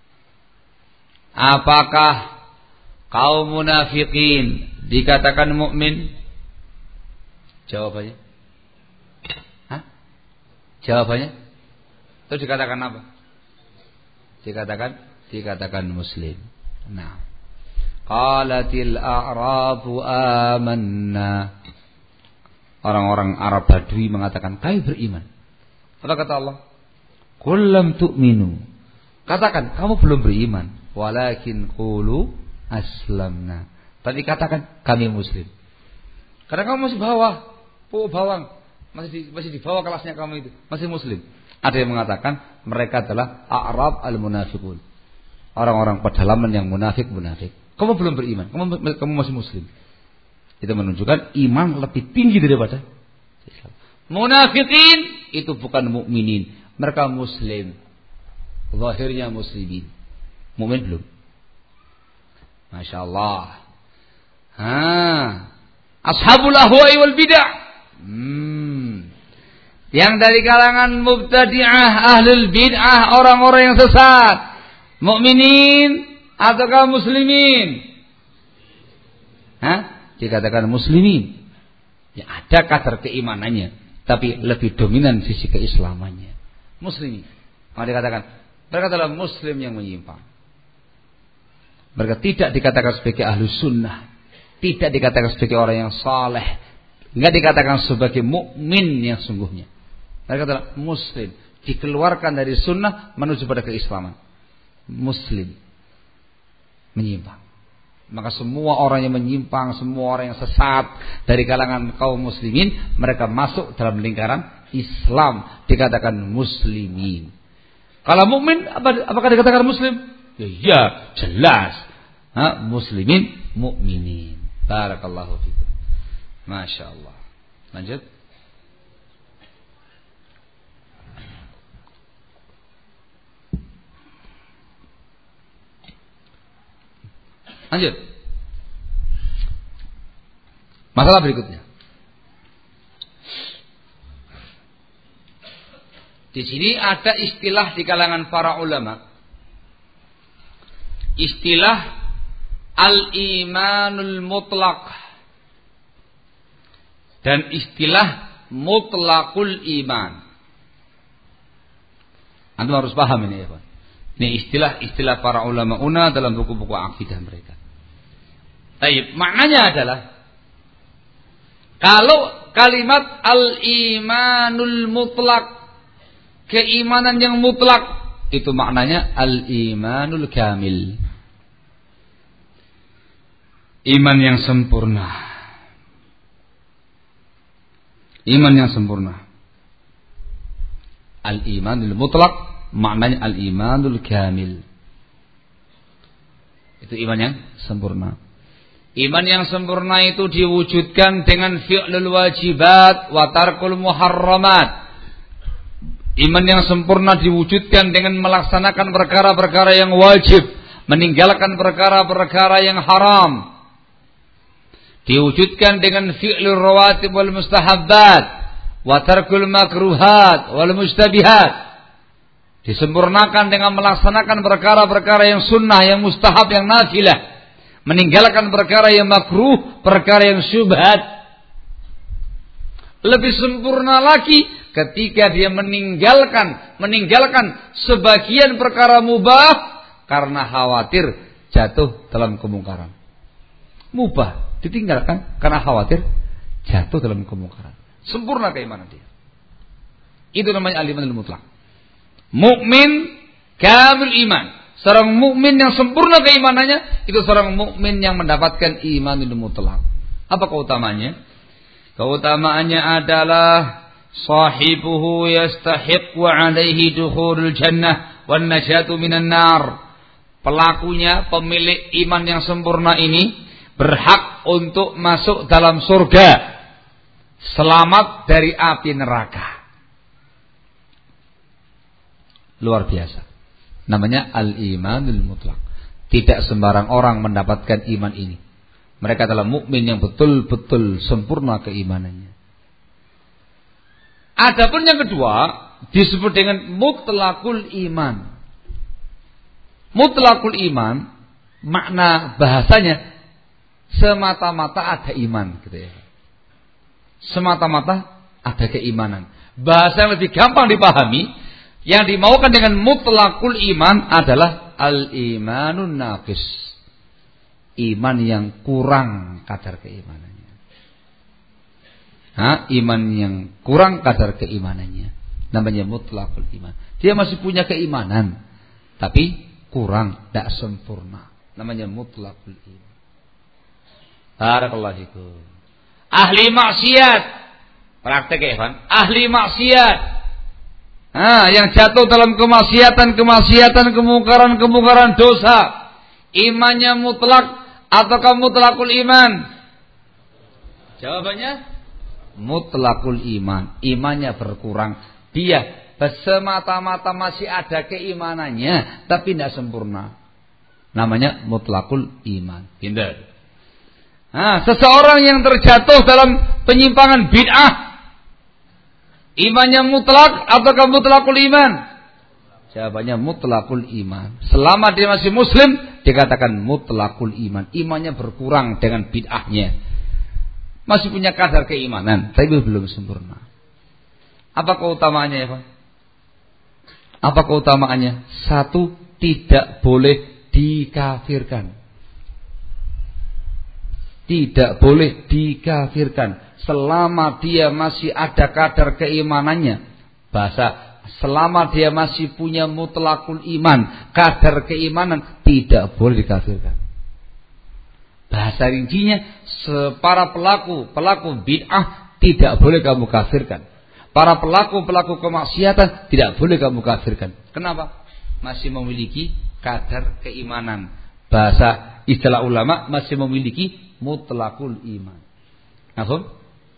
Apakah kaum munafikin dikatakan mukmin? Jawab aja. Hah? Jawabannya itu dikatakan apa? Dikatakan dikatakan muslim. Nah, qalatil a'rabu amanna. Orang-orang Arab Badui mengatakan kami beriman. Apa kata Allah? Qul lam tu'minu. Katakan kamu belum beriman, walakin qulu aslamna. Tapi katakan kami muslim. Karena kamu masih bawah, po bawang, masih di, masih di bawah kelasnya kamu itu, masih muslim. Ada yang mengatakan mereka adalah A'rab al-munafiqun. Orang-orang pedalaman yang munafik-munafik. Kamu belum beriman, kamu kamu masih muslim. Itu menunjukkan iman lebih tinggi daripada Islam. Munafikin itu bukan mukminin, mereka muslim. Zahirnya muslimin. Mukmin belum. Masya Allah. Ha. Ashabul ahwa'i wal bid'ah. Hmm. Yang dari kalangan mubtadi'ah, ahlul bid'ah, orang-orang yang sesat. Mukminin ataukah muslimin? Hah? Dikatakan muslimin. Ya, ada kadar keimanannya, tapi lebih dominan sisi keislamannya. Muslimin. Maka dikatakan mereka adalah muslim yang menyimpang. Mereka tidak dikatakan sebagai ahlu sunnah, tidak dikatakan sebagai orang yang saleh, enggak dikatakan sebagai mukmin yang sungguhnya. Mereka adalah muslim, dikeluarkan dari sunnah menuju pada keislaman. Muslim menyimpang. Maka semua orang yang menyimpang, semua orang yang sesat dari kalangan kaum muslimin, mereka masuk dalam lingkaran Islam, dikatakan muslimin. Kalau mukmin apa, apakah dikatakan muslim? Ya, ya jelas. Ha, muslimin, mukminin. Barakallahu fikum. Masya Allah. Lanjut. Lanjut. Masalah berikutnya. Di sini ada istilah di kalangan para ulama. Istilah al-imanul mutlaq dan istilah mutlaqul iman. Antum harus paham ini ya, Pak. Ini istilah-istilah para ulama una dalam buku-buku akidah mereka. Baik, maknanya adalah kalau kalimat al-imanul mutlaq, keimanan yang mutlak, itu maknanya al-imanul kamil, iman yang sempurna. Iman yang sempurna. Al-imanul mutlak maknanya al-imanul kamil. Itu iman yang sempurna. Iman yang sempurna itu diwujudkan dengan fi'lul wajibat wa tarkul muharramat. Iman yang sempurna diwujudkan dengan melaksanakan perkara-perkara yang wajib, meninggalkan perkara-perkara yang haram. Diwujudkan dengan fi'lul rawatib wal mustahabbat wa tarkul makruhat wal mustabihat. Disempurnakan dengan melaksanakan perkara-perkara yang sunnah, yang mustahab, yang nafilah. Meninggalkan perkara yang makruh, perkara yang syubhat. Lebih sempurna lagi ketika dia meninggalkan meninggalkan sebagian perkara mubah karena khawatir jatuh dalam kemungkaran. Mubah ditinggalkan karena khawatir jatuh dalam kemungkaran. Sempurna keimanan dia. Itu namanya al-imanul mutlaq. Mukmin kamil iman. Seorang mukmin yang sempurna keimanannya itu seorang mukmin yang mendapatkan imanul mutlaq. Apa keutamanya? Keutamaannya adalah sahibuhu yastahiqu alaihi dukhulul jannah wan najatu minan nar. Pelakunya, pemilik iman yang sempurna ini berhak untuk masuk dalam surga, selamat dari api neraka. Luar biasa. Namanya al-imanul mutlaq. Tidak sembarang orang mendapatkan iman ini. Mereka adalah mukmin yang betul-betul sempurna keimanannya. Adapun yang kedua disebut dengan mutlaqul iman. Mutlaqul iman makna bahasanya semata-mata ada iman gitu ya. Semata-mata ada keimanan. Bahasa yang lebih gampang dipahami, yang dimaukan dengan mutlakul iman adalah al-imanun naqis. Iman yang kurang kadar keimanannya. Ha, iman yang kurang kadar keimanannya. Namanya mutlakul iman. Dia masih punya keimanan, tapi kurang, tidak sempurna. Namanya mutlakul iman. Barakallahu fikum. Ahli maksiat. Praktek ya, Ikhwan. Ahli maksiat. Nah, yang jatuh dalam kemaksiatan-kemaksiatan, kemungkaran-kemungkaran dosa. Imannya mutlak ataukah mutlakul iman? Jawabannya mutlakul iman. Imannya berkurang. Dia semata-mata masih ada keimanannya, tapi tidak sempurna. Namanya mutlakul iman. Pindah. Nah, seseorang yang terjatuh dalam penyimpangan bid'ah, imannya mutlak ataukah mutlakul iman? Jawabannya mutlakul iman. Selama dia masih muslim, dikatakan mutlakul iman. Imannya berkurang dengan bid'ahnya. Masih punya kadar keimanan, tapi belum sempurna. Apa keutamaannya ya Pak? Apa keutamaannya? Satu, tidak boleh dikafirkan. Tidak boleh dikafirkan selama dia masih ada kadar keimanannya. Bahasa selama dia masih punya mutlakul iman, kadar keimanan, tidak boleh dikafirkan. Bahasa rincinya, para pelaku pelaku bid'ah tidak boleh kamu kafirkan. Para pelaku-pelaku kemaksiatan tidak boleh kamu kafirkan. Kenapa? Masih memiliki kadar keimanan. Bahasa istilah ulama, masih memiliki mutlakul iman. Nafhum?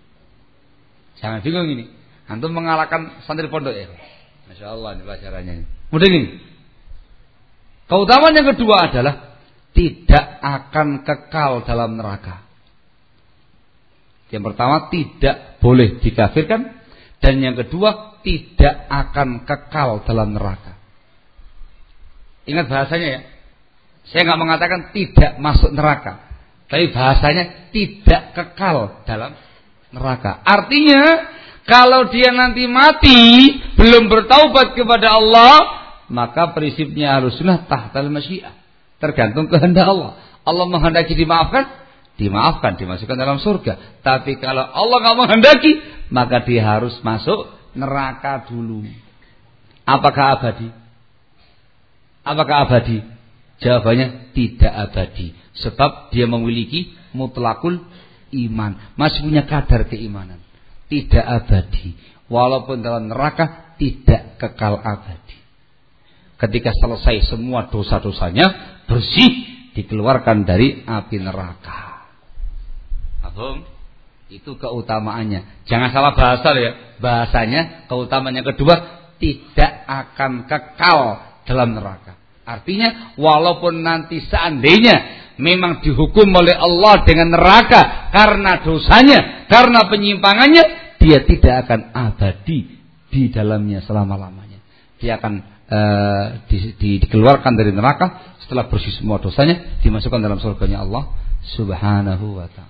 Jangan bingung ini. Antum mengalahkan santri pondok ya. Masya Allah ini pelajarannya. Mudah ini. Keutamaan yang kedua adalah tidak akan kekal dalam neraka. Yang pertama, tidak boleh dikafirkan. Dan yang kedua, tidak akan kekal dalam neraka. Ingat bahasanya ya. Saya nggak mengatakan tidak masuk neraka, tapi bahasanya tidak kekal dalam neraka. Artinya, kalau dia nanti mati belum bertaubat kepada Allah, maka prinsipnya Ahlussunnah tahtal masyiah, tergantung kehendak Allah. Allah menghendaki dimaafkan, dimaafkan, dimasukkan dalam surga. Tapi kalau Allah nggak menghendaki, maka dia harus masuk neraka dulu. Apakah abadi? Apakah abadi? Jawabannya tidak abadi. Sebab dia memiliki mutlakul iman, masih punya kadar keimanan. Tidak abadi. Walaupun dalam neraka, tidak kekal abadi. Ketika selesai semua dosa-dosanya, bersih, dikeluarkan dari api neraka. Abang, itu keutamaannya. Jangan salah bahasa ya. Bahasanya, keutamaan yang kedua, tidak akan kekal dalam neraka. Artinya, walaupun nanti seandainya memang dihukum oleh Allah dengan neraka karena dosanya, karena penyimpangannya, dia tidak akan abadi di dalamnya selama-lamanya. Dia akan uh, di, di, dikeluarkan dari neraka setelah bersih semua dosanya, dimasukkan dalam surganya Allah Subhanahu wa ta'ala.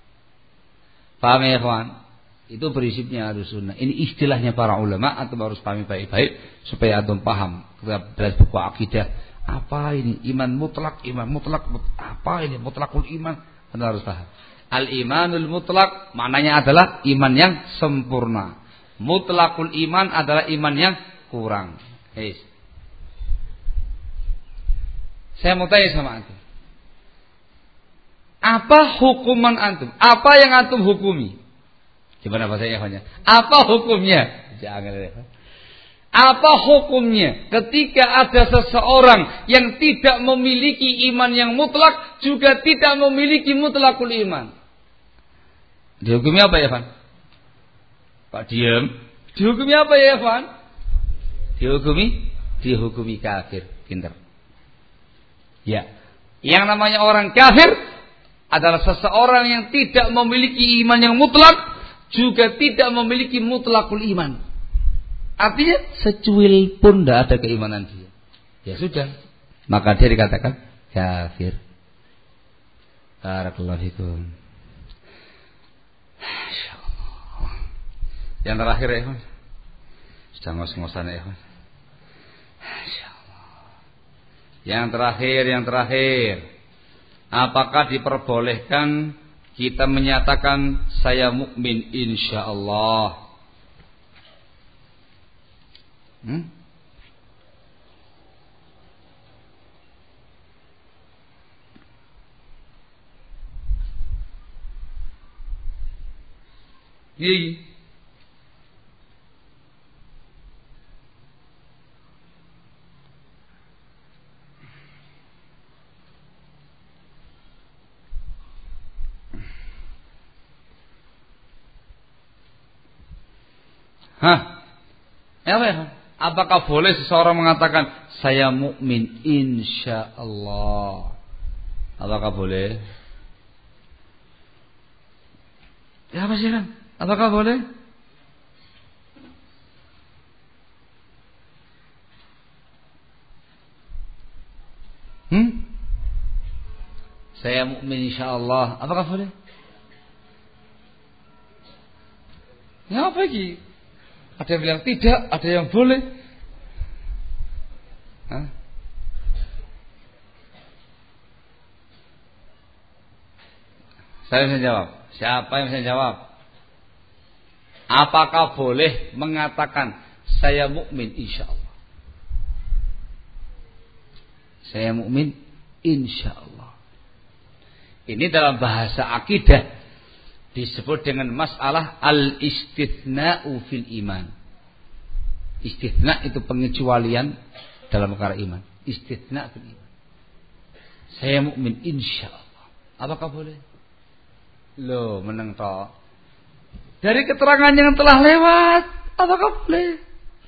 Paham ya kawan? Itu prinsipnya Ahlussunnah. Ini istilahnya para ulama, atau harus pahami baik-baik supaya antum paham. Kita belajar buku akidah. Apa ini? Iman mutlak, iman mutlak. Apa ini? Mutlakul iman. Anda harus paham. Al-imanul mutlak maknanya adalah iman yang sempurna. Mutlakul iman adalah iman yang kurang. Hey. Saya mau tanya sama antum. Apa hukuman antum? Apa yang antum hukumi? Gimana bahasanya? Apa hukumnya? Jangan. Apa hukumnya ketika ada seseorang yang tidak memiliki iman yang mutlak, juga tidak memiliki mutlakul iman? Dihukumi apa ya, Van? Pak diam. Dihukumi apa ya, Van? Dihukumi, dihukumi kafir. Pinter. Ya. Yang namanya orang kafir adalah seseorang yang tidak memiliki iman yang mutlak, juga tidak memiliki mutlakul iman. Artinya secuil pun tidak ada keimanan dia. Ya sudah, maka dia dikatakan kafir. Barakallahu fikum. Yang terakhir ya, Sudah ngos-ngosan ya. Insyaallah. Yang terakhir, yang terakhir. Apakah diperbolehkan kita menyatakan saya mukmin insyaallah? Hmm? Iya. Hah? Apa ya? Apakah boleh seseorang mengatakan saya mukmin insyaallah? Apakah boleh? Ya apa sih kan? Apakah boleh? Hmm? Saya mukmin insyaallah. Apakah boleh? Ya apa lagi? Ada yang bilang tidak, ada yang boleh. Hah? Saya bisa jawab. Siapa yang bisa jawab? Apakah boleh mengatakan saya mukmin insyaallah? Saya mukmin insyaallah. Ini dalam bahasa akidah disebut dengan masalah al-istithna'u fil iman. Istithna itu pengecualian dalam perkara iman. Istithna fil iman. Saya mukmin insyaallah. Apakah boleh? Loh, meneng toh. Dari keterangan yang telah lewat, apakah boleh?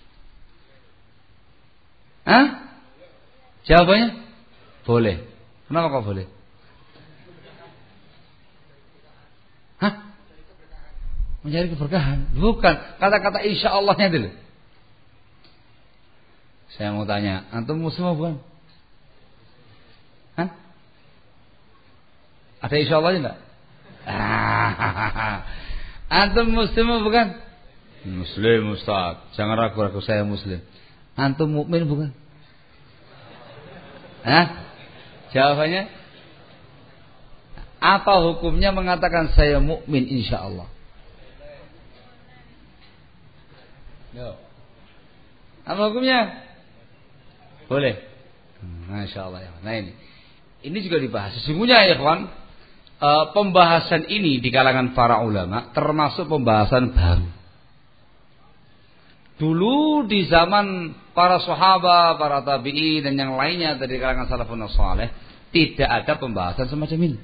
Hah? Jawabannya boleh. Kenapa kok boleh? Hah? Mencari keberkahan? Bukan. Kata-kata insya Allahnya dulu. Saya mau tanya, antum muslim bukan? Hah? Ada insya Allahnya enggak? Ah, antum muslim bukan? Muslim Ustaz. Jangan ragu-ragu saya muslim. Antum mukmin bukan? Hah? Jawabannya? Apa hukumnya mengatakan saya mukmin insyaallah? Yo. Apa hukumnya? Boleh. Masya Allah. Nah ini, ini juga dibahas. Sesungguhnya ya kawan, e, pembahasan ini di kalangan para ulama termasuk pembahasan baru. Dulu di zaman para sahabat, para tabi'in dan yang lainnya dari kalangan salafun saleh tidak ada pembahasan semacam ini.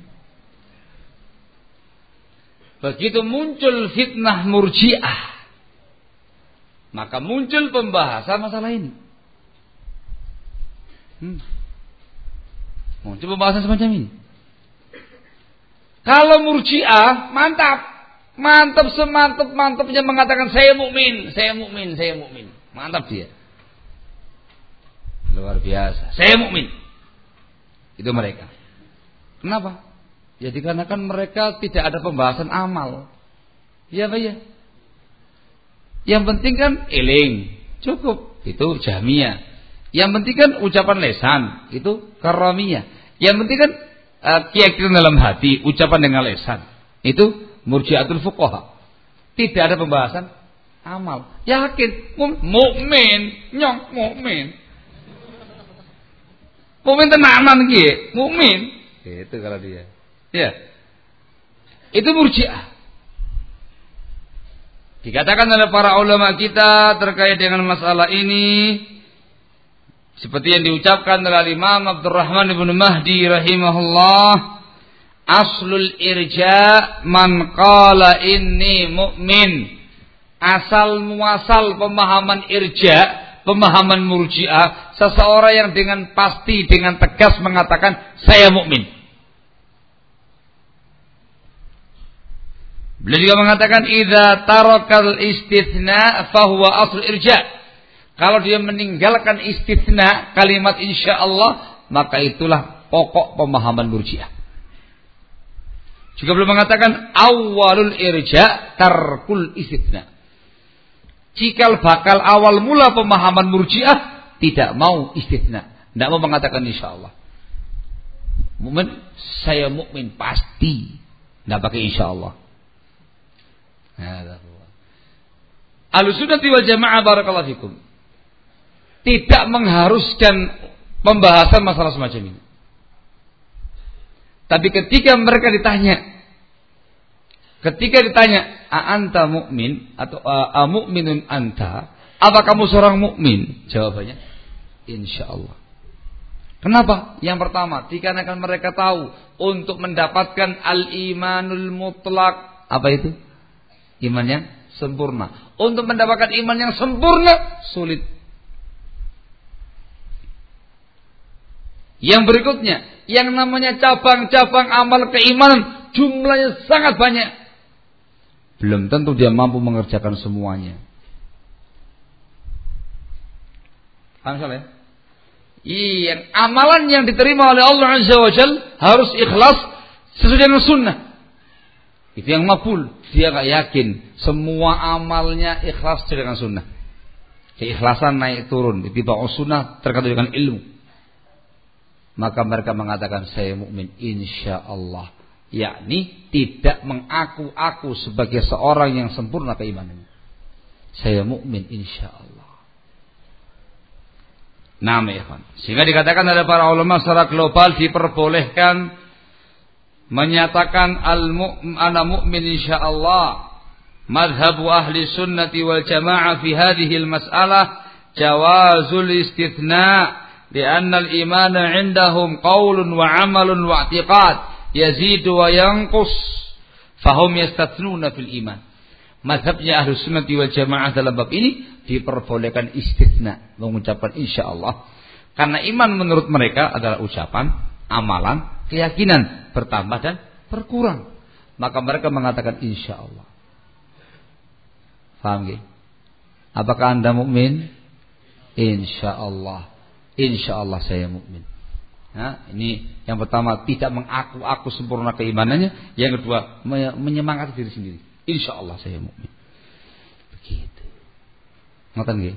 Begitu muncul fitnah murji'ah, maka muncul pembahasan masalah ini. Hmm. Muncul pembahasan semacam ini. Kalau murji'ah mantap, mantap semantap mantapnya mengatakan saya mukmin, saya mukmin, saya mukmin, mantap dia, luar biasa, saya mukmin. Itu mereka. Kenapa? Ya dikarenakan mereka tidak ada pembahasan amal. Ya Pak ya. Yang penting kan eling, cukup. Itu Jahmiyah. Yang penting kan ucapan lesan, itu Karamiyah. Yang penting kan uh, keyakinan dalam hati, ucapan dengan lesan. Itu Murji'atul Fuqaha. Tidak ada pembahasan amal. Yakin mukmin, nyong mukmin. Mukmin tenanan iki, mukmin. Itu kalau dia. Ya. Itu Murji'ah. Dikatakan oleh para ulama kita terkait dengan masalah ini seperti yang diucapkan oleh Imam Abdurrahman ibn Mahdi rahimahullah, aslul irja man qala inni mu'min. Asal muasal pemahaman irja, pemahaman Murji'ah, seseorang yang dengan pasti, dengan tegas mengatakan saya mukmin. Beliau juga mengatakan idza tarakal istitsna fahuwa asl irja. Kalau dia meninggalkan istitsna kalimat insyaallah, maka itulah pokok pemahaman Murji'ah. Juga beliau mengatakan awwalul irja tarkul istitsna. cikal bakal awal mula pemahaman Murji'ah tidak mau istitsna, tidak mau mengatakan insyaallah. Mukmin, saya mukmin pasti, tidak pakai insyaallah. Ahlussunnah wal Jamaah barakallahu fikum tidak mengharuskan pembahasan masalah semacam ini. Tapi ketika mereka ditanya, ketika ditanya, a anta mukmin atau a mukminun anta, apa kamu seorang mukmin? Jawabannya, insyaallah. Kenapa? Yang pertama, dikarenakan mereka tahu untuk mendapatkan al-imanul mutlak. Apa itu? Iman yang sempurna. Untuk mendapatkan iman yang sempurna sulit. Yang berikutnya, yang namanya cabang-cabang amal keimanan jumlahnya sangat banyak. Belum tentu dia mampu mengerjakan semuanya. Paham salah ya? Iya, amalan yang diterima oleh Allah Azza wa Jalla harus ikhlas sesuai dengan sunnah. Itu yang makbul. Dia gak yakin semua amalnya ikhlas sesuai dengan sunnah. Keikhlasan naik turun, ditibau sunnah tergantung dengan ilmu. Maka mereka mengatakan saya mukmin insyaallah, yakni tidak mengaku-aku sebagai seorang yang sempurna keimanannya. Saya mukmin insyaallah. Nah, ikhwan. Sehingga dikatakan oleh para ulama secara global diperbolehkan menyatakan al-mu'min ana mu'min insyaallah. Madhhabu ahli sunnati wal jamaah fi hadhihi al-mas'alah jawazul istithna'. لأن الإيمان عندهم قول وعمل واعتقاد يزيد وينقص فهم يستثنون في الإيمان. Mazhabnya Ahlus Sunnah wal Jamaah dalam bab ini diperbolehkan istitsna, mengucapkan insyaallah, karena iman menurut mereka adalah ucapan, amalan, keyakinan bertambah dan berkurang. Maka mereka mengatakan insyaallah. Paham nggih? Apakah Anda mukmin? Insyaallah. Insyaallah saya mukmin. Nah, ini yang pertama, tidak mengaku-aku sempurna keimanannya. Yang kedua, menyemangati diri sendiri. Insyaallah saya mukmin. Begitu. Ngoten nggih?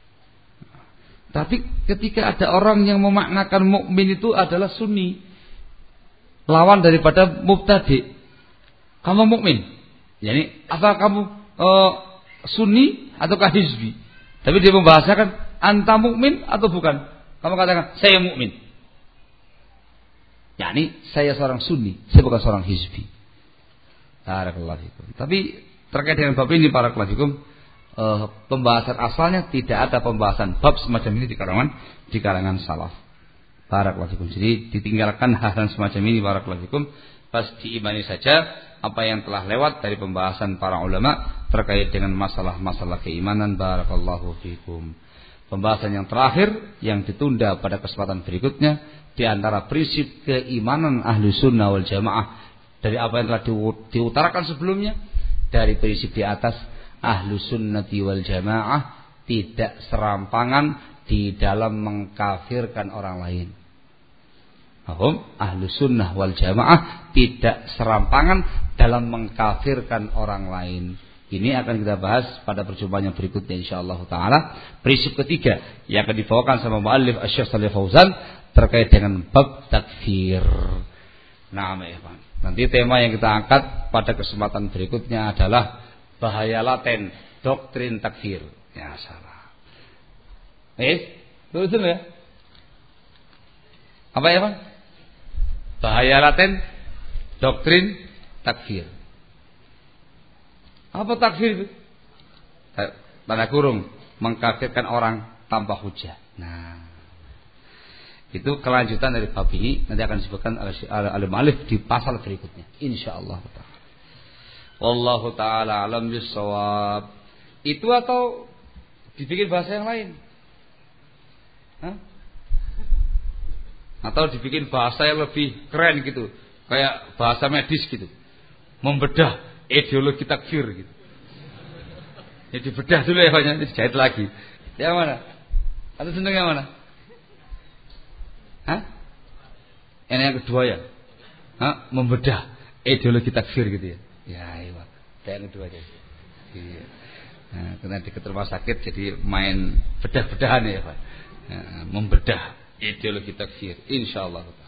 Tapi ketika ada orang yang memaknakan mukmin itu adalah sunni, lawan daripada mubtadi. Kamu mukmin. Yani apa kamu uh, sunni ataukah hizbi? Tapi dia membahasakan anta mukmin atau bukan? Kamu katakan saya mukmin. yakni saya seorang sunni, saya bukan seorang hizbi. Barakallahu fikum. Tapi terkait dengan bab ini barakallahu fikum, uh, pembahasan asalnya tidak ada pembahasan bab semacam ini di kalangan di kalangan salaf. Barakallahu fikum. Jadi ditinggalkan hal-hal semacam ini barakallahu fikum, pas diimani saja apa yang telah lewat dari pembahasan para ulama terkait dengan masalah-masalah keimanan. Barakallahu fikum. Pembahasan yang terakhir yang ditunda pada kesempatan berikutnya di antara prinsip keimanan ahli sunnah wal jamaah dari apa yang telah diutarakan sebelumnya, dari prinsip di atas, ahli sunnati wal jamaah tidak serampangan di dalam mengkafirkan orang lain. Ahum, ahli sunnah wal jamaah tidak serampangan dalam mengkafirkan orang lain. Ini akan kita bahas pada perjumpaan yang berikutnya insyaallah taala. Prinsip ketiga yang akan dibawakan sama muallif Asy-Syaikh Shalih Fauzan terkait dengan bab takfir. Nah, ikhwan. Nanti tema yang kita angkat pada kesempatan berikutnya adalah bahaya laten doktrin takfir. Ya salah. Eh, betul ya? Apa ya, Pak? Bahaya laten doktrin takfir. Apa takfir itu? Tanda kurung, mengkafirkan orang tanpa hujah. Nah, itu kelanjutan dari bab ini, nanti akan disebutkan oleh muallif di pasal berikutnya insyaallah taala. Wallahu taala alam bissawab. Itu atau dibikin bahasa yang lain? Hah? Atau dibikin bahasa yang lebih keren gitu, kayak bahasa medis gitu, membedah ideologi takfir gitu. Ya dibedah dulu ya, banyak dijahit lagi. Yang mana? Atau seneng yang mana? Hah? Ini yang kedua ya? Hah? Membedah ideologi takfir gitu ya? Ya, iya. Yang kedua aja. Iya. Nah, karena di rumah sakit jadi main bedah-bedahan ya Pak. Nah, membedah ideologi takfir insyaallah.